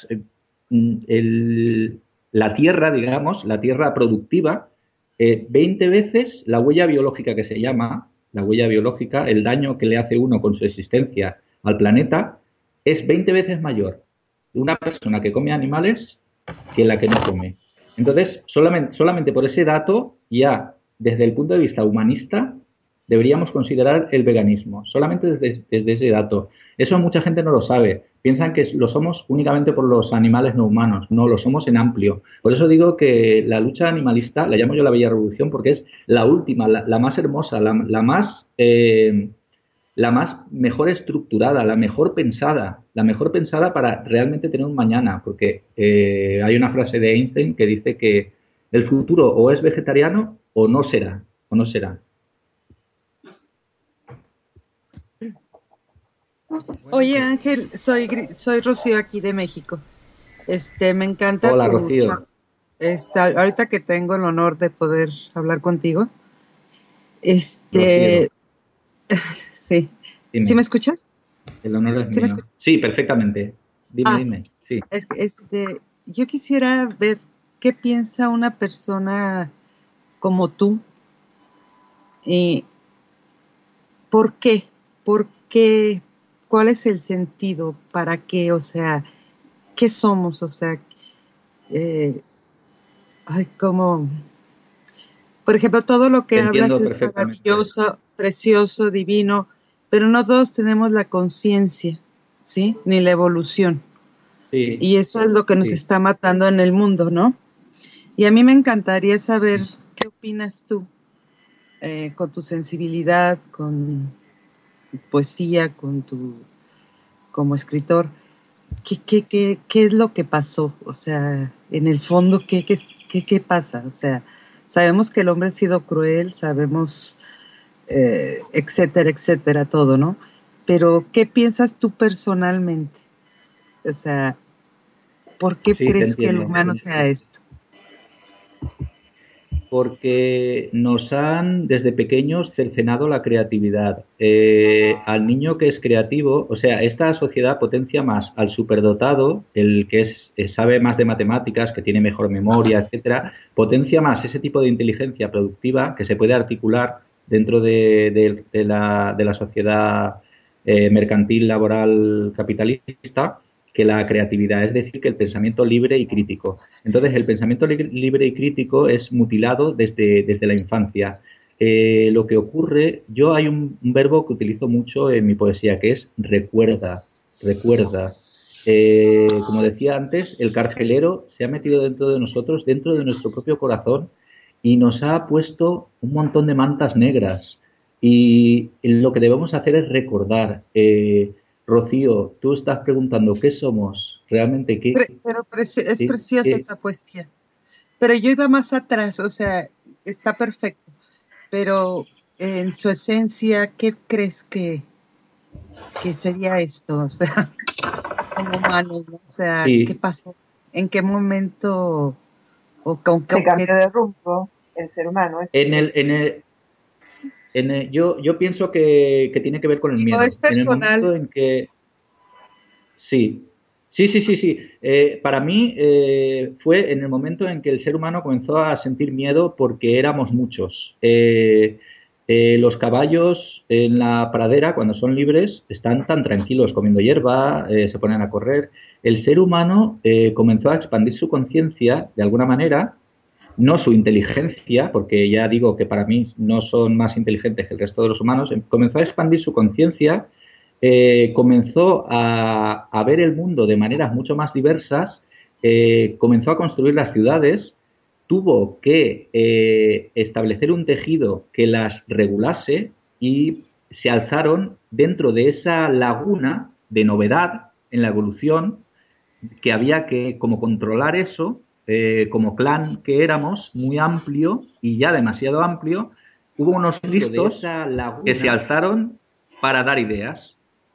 el, la tierra, digamos, la tierra productiva, eh, veinte veces la huella biológica que se llama, la huella biológica, el daño que le hace uno con su existencia al planeta, es veinte veces mayor de una persona que come animales que la que no come. Entonces, solamente, solamente por ese dato, ya desde el punto de vista humanista, deberíamos considerar el veganismo, solamente desde, desde ese dato. Eso mucha gente no lo sabe. Piensan que lo somos únicamente por los animales no humanos. No, lo somos en amplio. Por eso digo que la lucha animalista, la llamo yo la Bella Revolución, porque es la última, la, la más hermosa, la, la más eh, la más mejor estructurada, la mejor pensada, la mejor pensada para realmente tener un mañana. Porque eh, hay una frase de Einstein que dice que el futuro o es vegetariano o no será, o no será. Oye, Ángel, soy soy Rocío aquí de México. Este, me encanta. Hola, Rocío. Esta, ahorita que tengo el honor de poder hablar contigo. Este, Rocío. Sí. Dime. ¿Sí me escuchas? El honor es ¿Sí mío. Sí, perfectamente. Dime, ah, dime. Sí. Este, yo quisiera ver qué piensa una persona como tú. Y ¿por qué? ¿Por qué? ¿Cuál es el sentido? ¿Para qué? O sea, ¿qué somos? O sea, eh, ay, como, por ejemplo, todo lo que Te hablas entiendo es maravilloso, precioso, divino, pero no todos tenemos la conciencia, ¿sí? Ni la evolución. Sí. Y eso es lo que nos Sí. está matando en el mundo, ¿no? Y a mí me encantaría saber qué opinas tú, eh, con tu sensibilidad, con poesía, con tu, como escritor, ¿qué, qué, qué, qué es lo que pasó? O sea, en el fondo, ¿qué, qué, qué, qué pasa? O sea, sabemos que el hombre ha sido cruel, sabemos, eh, etcétera, etcétera, todo, ¿no? Pero, ¿qué piensas tú personalmente? O sea, ¿por qué Sí, crees que el entiendo. humano sea esto? porque nos han desde pequeños cercenado la creatividad. Eh, al niño que es creativo, o sea, esta sociedad potencia más al superdotado, el que es, eh, sabe más de matemáticas, que tiene mejor memoria, etcétera, potencia más ese tipo de inteligencia productiva que se puede articular dentro de, de, de, la, de la sociedad eh, mercantil, laboral, capitalista, que la creatividad, es decir, que el pensamiento libre y crítico. Entonces, el pensamiento li libre y crítico es mutilado desde, desde la infancia. Eh, lo que ocurre, yo hay un, un verbo que utilizo mucho en mi poesía, que es recuerda, recuerda. Eh, como decía antes, el carcelero se ha metido dentro de nosotros, dentro de nuestro propio corazón, y nos ha puesto un montón de mantas negras. Y lo que debemos hacer es recordar. Eh, Rocío, tú estás preguntando qué somos, realmente qué... Pero, pero preci es preciosa esa poesía. Pero yo iba más atrás, o sea, está perfecto. Pero en su esencia, ¿qué crees que, que sería esto? O sea, como humanos, ¿no? O sea, sí. ¿Qué pasó? ¿En qué momento? O con qué cambio de rumbo el ser humano. Eso en el... En el En el, yo, yo pienso que, que tiene que ver con el miedo. No es personal. En el momento en que... Sí, sí, sí, sí. sí. Eh, para mí eh, fue en el momento en que el ser humano comenzó a sentir miedo porque éramos muchos. Eh, eh, los caballos en la pradera, cuando son libres, están tan tranquilos comiendo hierba, eh, se ponen a correr. El ser humano eh, comenzó a expandir su conciencia de alguna manera, no su inteligencia, porque ya digo que para mí no son más inteligentes que el resto de los humanos, comenzó a expandir su conciencia, eh, comenzó a, a ver el mundo de maneras mucho más diversas, eh, comenzó a construir las ciudades, tuvo que eh, establecer un tejido que las regulase y se alzaron dentro de esa laguna de novedad en la evolución, que había que como controlar eso. Eh, como clan que éramos, muy amplio y ya demasiado amplio, hubo unos listos que se alzaron para dar ideas,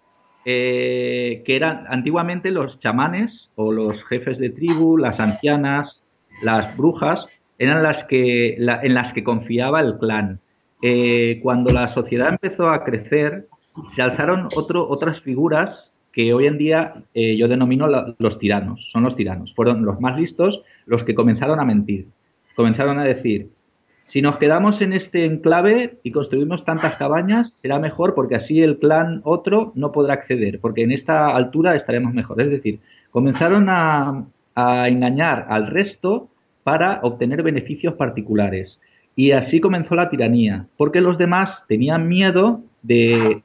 eh, que eran antiguamente los chamanes o los jefes de tribu, las ancianas, las brujas, eran las que, la, en las que confiaba el clan. Eh, cuando la sociedad empezó a crecer, se alzaron otro, otras figuras que hoy en día eh, yo denomino la, los tiranos, son los tiranos. Fueron los más listos los que comenzaron a mentir. Comenzaron a decir, si nos quedamos en este enclave y construimos tantas cabañas, será mejor porque así el clan otro no podrá acceder, porque en esta altura estaremos mejor. Es decir, comenzaron a, a engañar al resto para obtener beneficios particulares. Y así comenzó la tiranía, porque los demás tenían miedo de,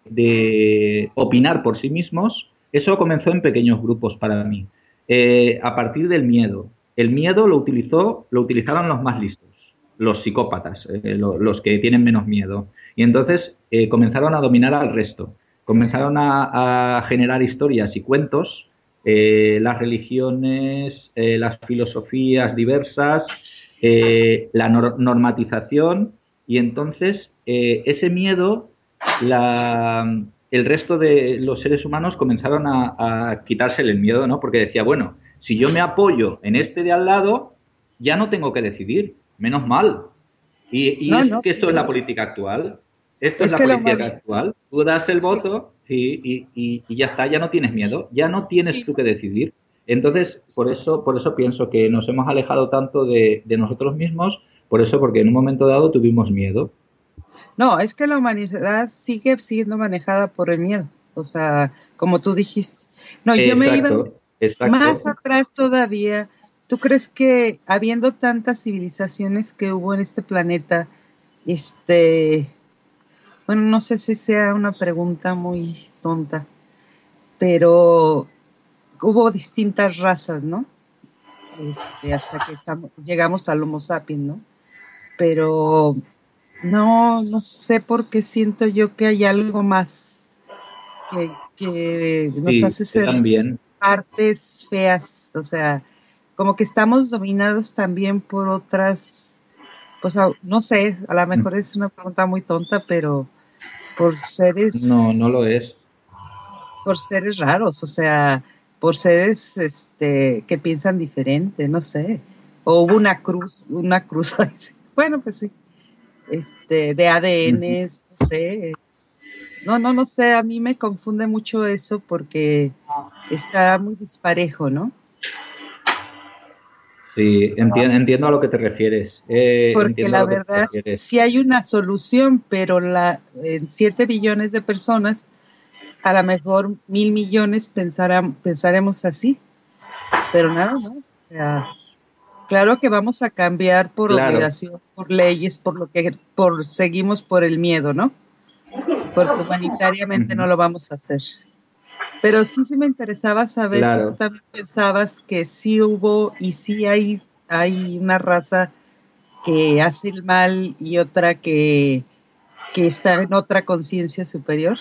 de opinar por sí mismos. Eso comenzó en pequeños grupos para mí, eh, a partir del miedo. El miedo lo utilizó, lo utilizaron los más listos, los psicópatas, eh, lo, los que tienen menos miedo. Y entonces eh, comenzaron a dominar al resto. Comenzaron a, a generar historias y cuentos, eh, las religiones, eh, las filosofías diversas, eh, la nor normatización. Y entonces eh, ese miedo, la... el resto de los seres humanos comenzaron a, a quitársele el miedo, ¿no? Porque decía, bueno, si yo me apoyo en este de al lado, ya no tengo que decidir, menos mal. Y, y no, es no, que sí, esto no. es la política actual. Esto es, Es es la que política lo actual. Tú das el sí. voto y, y, y, y ya está, ya no tienes miedo, ya no tienes Sí. tú que decidir. Entonces, por eso, por eso pienso que nos hemos alejado tanto de, de nosotros mismos, por eso, porque en un momento dado tuvimos miedo. No, es que la humanidad sigue siendo manejada por el miedo, o sea, como tú dijiste. No, yo Exacto, me iba exacto. más atrás todavía. ¿Tú crees que habiendo tantas civilizaciones que hubo en este planeta, este, bueno, no sé si sea una pregunta muy tonta, pero hubo distintas razas, ¿no? Este, hasta que estamos, llegamos al Homo sapiens, ¿no? Pero no, no sé por qué siento yo que hay algo más que, que nos Sí, hace ser también. partes feas, o sea, como que estamos dominados también por otras, pues no sé, a lo mejor es una pregunta muy tonta, pero por seres... No, no lo es. Por seres raros, o sea, por seres este, que piensan diferente, no sé. O hubo una cruz, una cruz, bueno, pues sí, este, de A D Ns, no sé. No, no, no sé, a mí me confunde mucho eso porque está muy disparejo, ¿no? Sí, entiendo, entiendo a lo que te refieres. Eh, Porque entiendo la a lo que te verdad refieres. sí hay una solución, pero la en siete billones de personas, a lo mejor mil millones pensarán, pensaremos así, pero nada más. O sea, claro que vamos a cambiar por Claro. obligación, por leyes, por lo que por seguimos por el miedo, ¿no? Porque humanitariamente Ujú. no lo vamos a hacer. Pero sí, sí me interesaba saber si tú Claro. también pensabas que sí hubo y sí hay, hay una raza que hace el mal y otra que, que está en otra conciencia superior.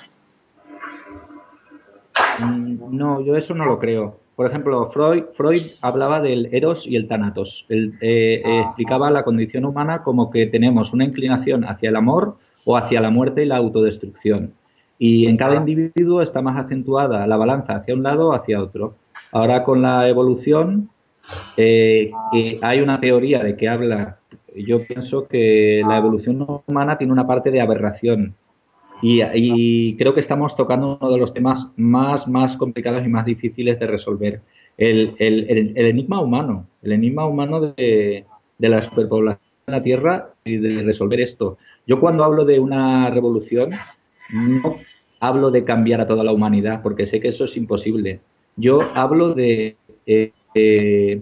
Mm, No, yo eso no lo creo. Por ejemplo, Freud, Freud hablaba del eros y el thanatos. Él eh, eh, explicaba la condición humana como que tenemos una inclinación hacia el amor o hacia la muerte y la autodestrucción. Y en cada individuo está más acentuada la balanza hacia un lado o hacia otro. Ahora con la evolución, eh, que hay una teoría de que habla, yo pienso que la evolución humana tiene una parte de aberración. Y, y creo que estamos tocando uno de los temas más, más complicados y más difíciles de resolver. El, el, el, el enigma humano, el enigma humano de, de la superpoblación de la Tierra y de resolver esto. Yo cuando hablo de una revolución, no hablo de cambiar a toda la humanidad, porque sé que eso es imposible. Yo hablo de eh, eh,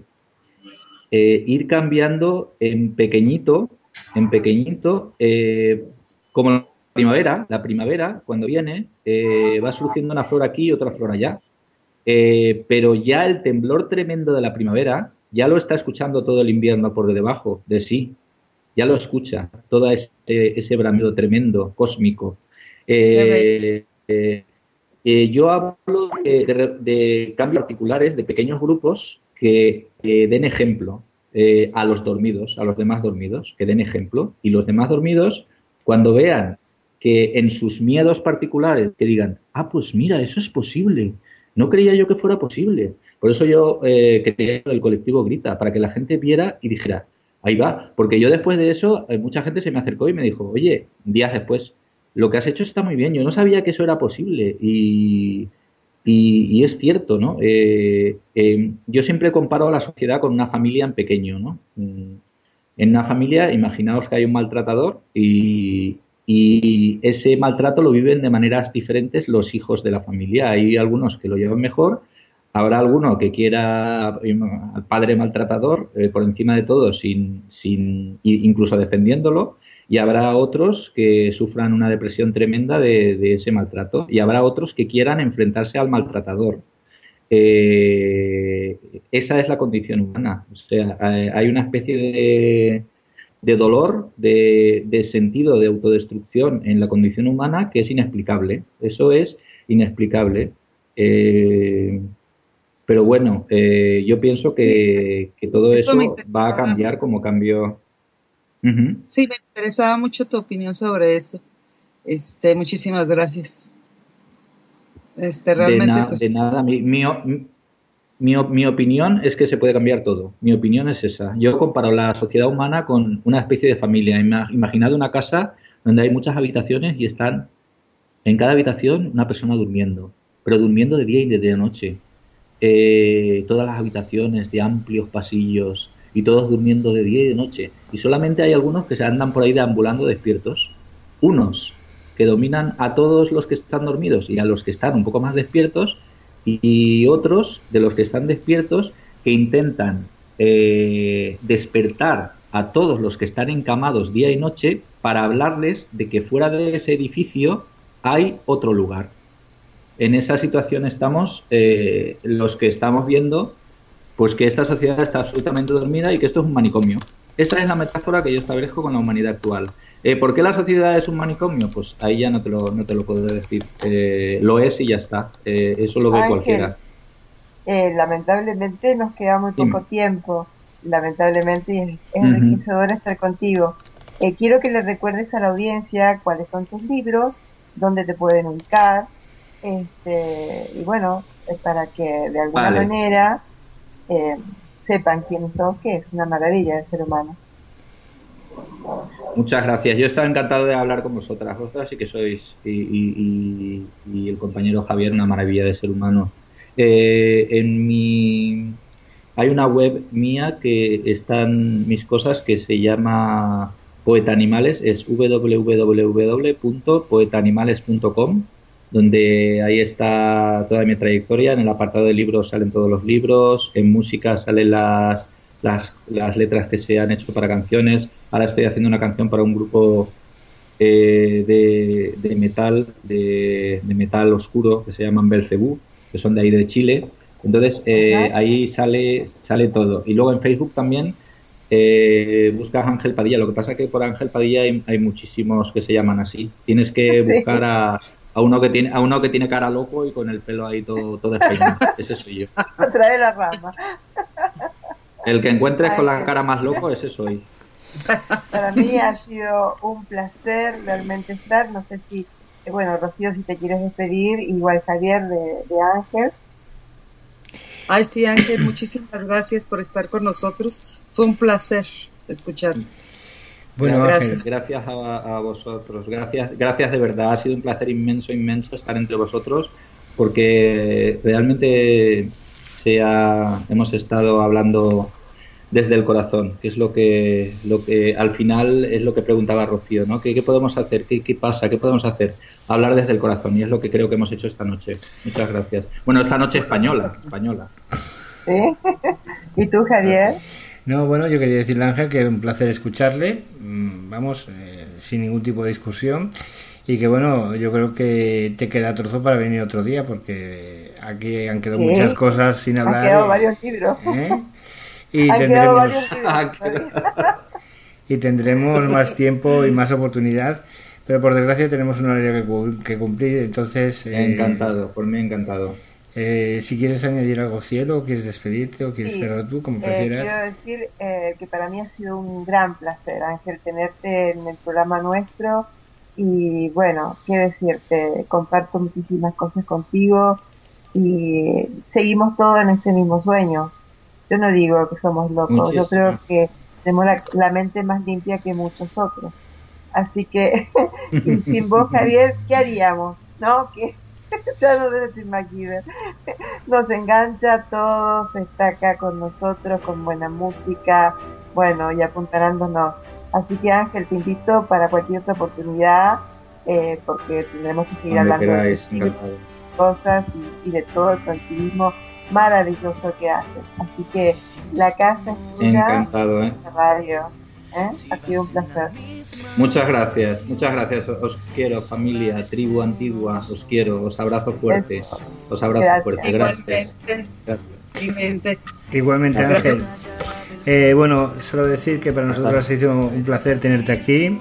eh, ir cambiando en pequeñito, en pequeñito, eh, como la primavera, la primavera cuando viene, eh, va surgiendo una flor aquí y otra flor allá, eh, pero ya el temblor tremendo de la primavera ya lo está escuchando todo el invierno por debajo de sí, ya lo escucha, todo ese, ese bramido tremendo, cósmico. Eh, eh, eh, yo hablo de, de, de cambios particulares, de pequeños grupos que eh, den ejemplo eh, a los dormidos, a los demás dormidos, que den ejemplo. Y los demás dormidos, cuando vean que en sus miedos particulares, que digan, ah, pues mira, eso es posible. No creía yo que fuera posible. Por eso yo eh, creé el colectivo Grita, para que la gente viera y dijera, ahí va. Porque yo después de eso, eh, mucha gente se me acercó y me dijo, oye, días después, lo que has hecho está muy bien, yo no sabía que eso era posible y, y, y es cierto, ¿no? Eh, eh, yo siempre comparo a la sociedad con una familia en pequeño, ¿no? En una familia, imaginaos que hay un maltratador y, y ese maltrato lo viven de maneras diferentes los hijos de la familia. Hay algunos que lo llevan mejor, habrá alguno que quiera al padre maltratador eh, por encima de todo, sin, sin incluso defendiéndolo, y habrá otros que sufran una depresión tremenda de, de ese maltrato, y habrá otros que quieran enfrentarse al maltratador. Eh, esa es la condición humana. O sea, hay una especie de, de dolor, de, de sentido de autodestrucción en la condición humana que es inexplicable. Eso es inexplicable. Eh, pero bueno, eh, yo pienso que, que todo eso, eso va a cambiar como cambió. Uh-huh. Sí, me interesaba mucho tu opinión sobre eso. Este, muchísimas gracias. Este, realmente, de, na pues... de nada, mi, mi, mi, mi opinión es que se puede cambiar todo. Mi opinión es esa. Yo comparo la sociedad humana con una especie de familia. Imaginad una casa donde hay muchas habitaciones y están en cada habitación una persona durmiendo, pero durmiendo de día y de noche. Eh, todas las habitaciones de amplios pasillos y todos durmiendo de día y de noche. Y solamente hay algunos que se andan por ahí deambulando despiertos. Unos que dominan a todos los que están dormidos y a los que están un poco más despiertos, y otros de los que están despiertos que intentan eh, despertar a todos los que están encamados día y noche para hablarles de que fuera de ese edificio hay otro lugar. En esa situación estamos eh, los que estamos viendo pues que esta sociedad está absolutamente dormida y que esto es un manicomio. Esa es la metáfora que yo establezco con la humanidad actual. Eh, ¿Por qué la sociedad es un manicomio? Pues ahí ya no te lo, no te lo puedo decir. Eh, lo es y ya está. Eh, eso lo ve Ángel, cualquiera. Eh, lamentablemente nos queda muy poco Dime. tiempo. Lamentablemente y es, es enriquecedor uh-huh. estar contigo. Eh, quiero que le recuerdes a la audiencia cuáles son tus libros, dónde te pueden ubicar, este, y bueno, para que de alguna vale. manera eh, sepan quién sos, que es una maravilla de ser humano. Muchas gracias. Yo estaba encantado de hablar con vosotras. Vosotras sí que sois, y, y, y, y el compañero Javier, una maravilla de ser humano. Eh, en mi... Hay una web mía que están mis cosas que se llama Poeta Animales, es w w w punto poeta animales punto com, donde ahí está toda mi trayectoria. En el apartado de libros salen todos los libros, en música salen las, las, las letras que se han hecho para canciones. Ahora estoy haciendo una canción para un grupo eh, de, de metal, de, de metal oscuro, que se llaman Belcebú, que son de ahí de Chile. Entonces eh, ahí sale sale todo. Y luego en Facebook también eh, buscas Ángel Padilla. Lo que pasa es que por Ángel Padilla hay, hay muchísimos que se llaman así. Tienes que buscar a, a uno que tiene a uno que tiene cara loco y con el pelo ahí todo todo despeinado. Ese soy yo. Trae la rama. El que encuentres con la cara más loco, ese soy. Para mí ha sido un placer realmente estar. No sé si, bueno, Rocío, si te quieres despedir, igual Javier de, de Ángel. Ay, sí, Ángel, muchísimas gracias por estar con nosotros. Fue un placer escucharte. Bueno, gracias, gracias a, a vosotros. Gracias, gracias de verdad. Ha sido un placer inmenso, inmenso estar entre vosotros, porque realmente se ha, hemos estado hablando desde el corazón, que es lo que, lo que al final es lo que preguntaba Rocío, ¿no? ¿Qué, qué podemos hacer? ¿Qué, qué pasa? ¿Qué podemos hacer? Hablar desde el corazón, y es lo que creo que hemos hecho esta noche. Muchas gracias. Bueno, esta noche española, española. ¿Sí? ¿Y tú, Javier? No, bueno, yo quería decirle a Ángel que es un placer escucharle, vamos, eh, sin ningún tipo de discusión, y que bueno, yo creo que te queda trozo para venir otro día, porque aquí han quedado ¿sí? muchas cosas sin hablar. Han quedado varios libros. ¿eh? Y han tendremos libros. Y tendremos más tiempo y más oportunidad. Pero por desgracia tenemos un horario que, que cumplir, entonces... Eh, encantado, por mí encantado. Eh, si quieres añadir algo, Cielo, o quieres despedirte, o quieres sí. cerrar tú, como prefieras. Eh, quiero decir eh, que para mí ha sido un gran placer, Ángel, tenerte en el programa nuestro. Y bueno, qué decirte, comparto muchísimas cosas contigo y seguimos todos en este mismo sueño. Yo no digo que somos locos, muchísimo. Yo creo que tenemos la, la mente más limpia que muchos otros. Así que, y sin vos, Javier, ¿qué haríamos? ¿No? Que ya no debo imaginar. Nos engancha a todos, está acá con nosotros, con buena música, bueno, y apuntalándonos. Así que, Ángel, te invito para cualquier otra oportunidad, eh, porque tendremos que seguir hablando de cosas y, y de todo el tranquilismo maravilloso que haces. Así que, la casa es tuya. Encantado, ¿eh? Radio. ¿Eh? Ha sido un placer. Muchas gracias, muchas gracias. Os quiero, familia, tribu antigua, os quiero, os abrazo fuerte. Eso. Os abrazo gracias. fuerte. Gracias. Igualmente. Igualmente, Ángel. Eh, bueno, solo decir que para nosotros ha sido un placer tenerte aquí.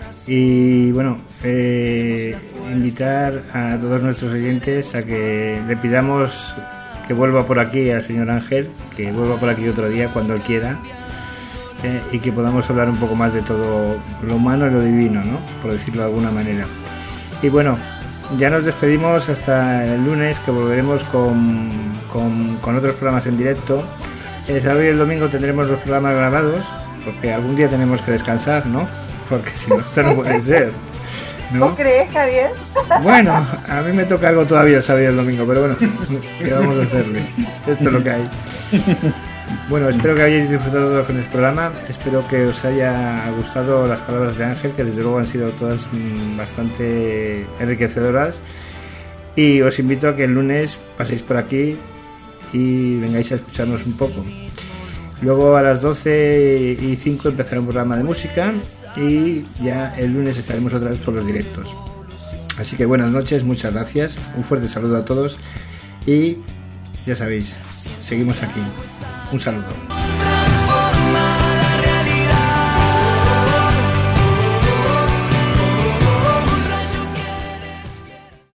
Y bueno, eh, invitar a todos nuestros oyentes a que le pidamos que vuelva por aquí al señor Ángel, que vuelva por aquí otro día cuando él quiera. Eh, y que podamos hablar un poco más de todo lo humano y lo divino, ¿no? Por decirlo de alguna manera. Y bueno, ya nos despedimos hasta el lunes, que volveremos con, con, con otros programas en directo. El sábado y el domingo tendremos los programas grabados, porque algún día tenemos que descansar, ¿no? Porque si no, esto no puede ser, ¿no? ¿Tú crees, Javier? Bueno, a mí me toca algo todavía el sábado y el domingo, pero bueno, ¿qué vamos a hacerle? Esto es lo que hay. Bueno, espero que hayáis disfrutado con el programa, espero que os haya gustado las palabras de Ángel, que desde luego han sido todas bastante enriquecedoras, y os invito a que el lunes paséis por aquí y vengáis a escucharnos un poco. Luego a las doce y cinco empezará un programa de música y ya el lunes estaremos otra vez por los directos. Así que buenas noches, muchas gracias, un fuerte saludo a todos y ya sabéis, seguimos aquí. Un saludo.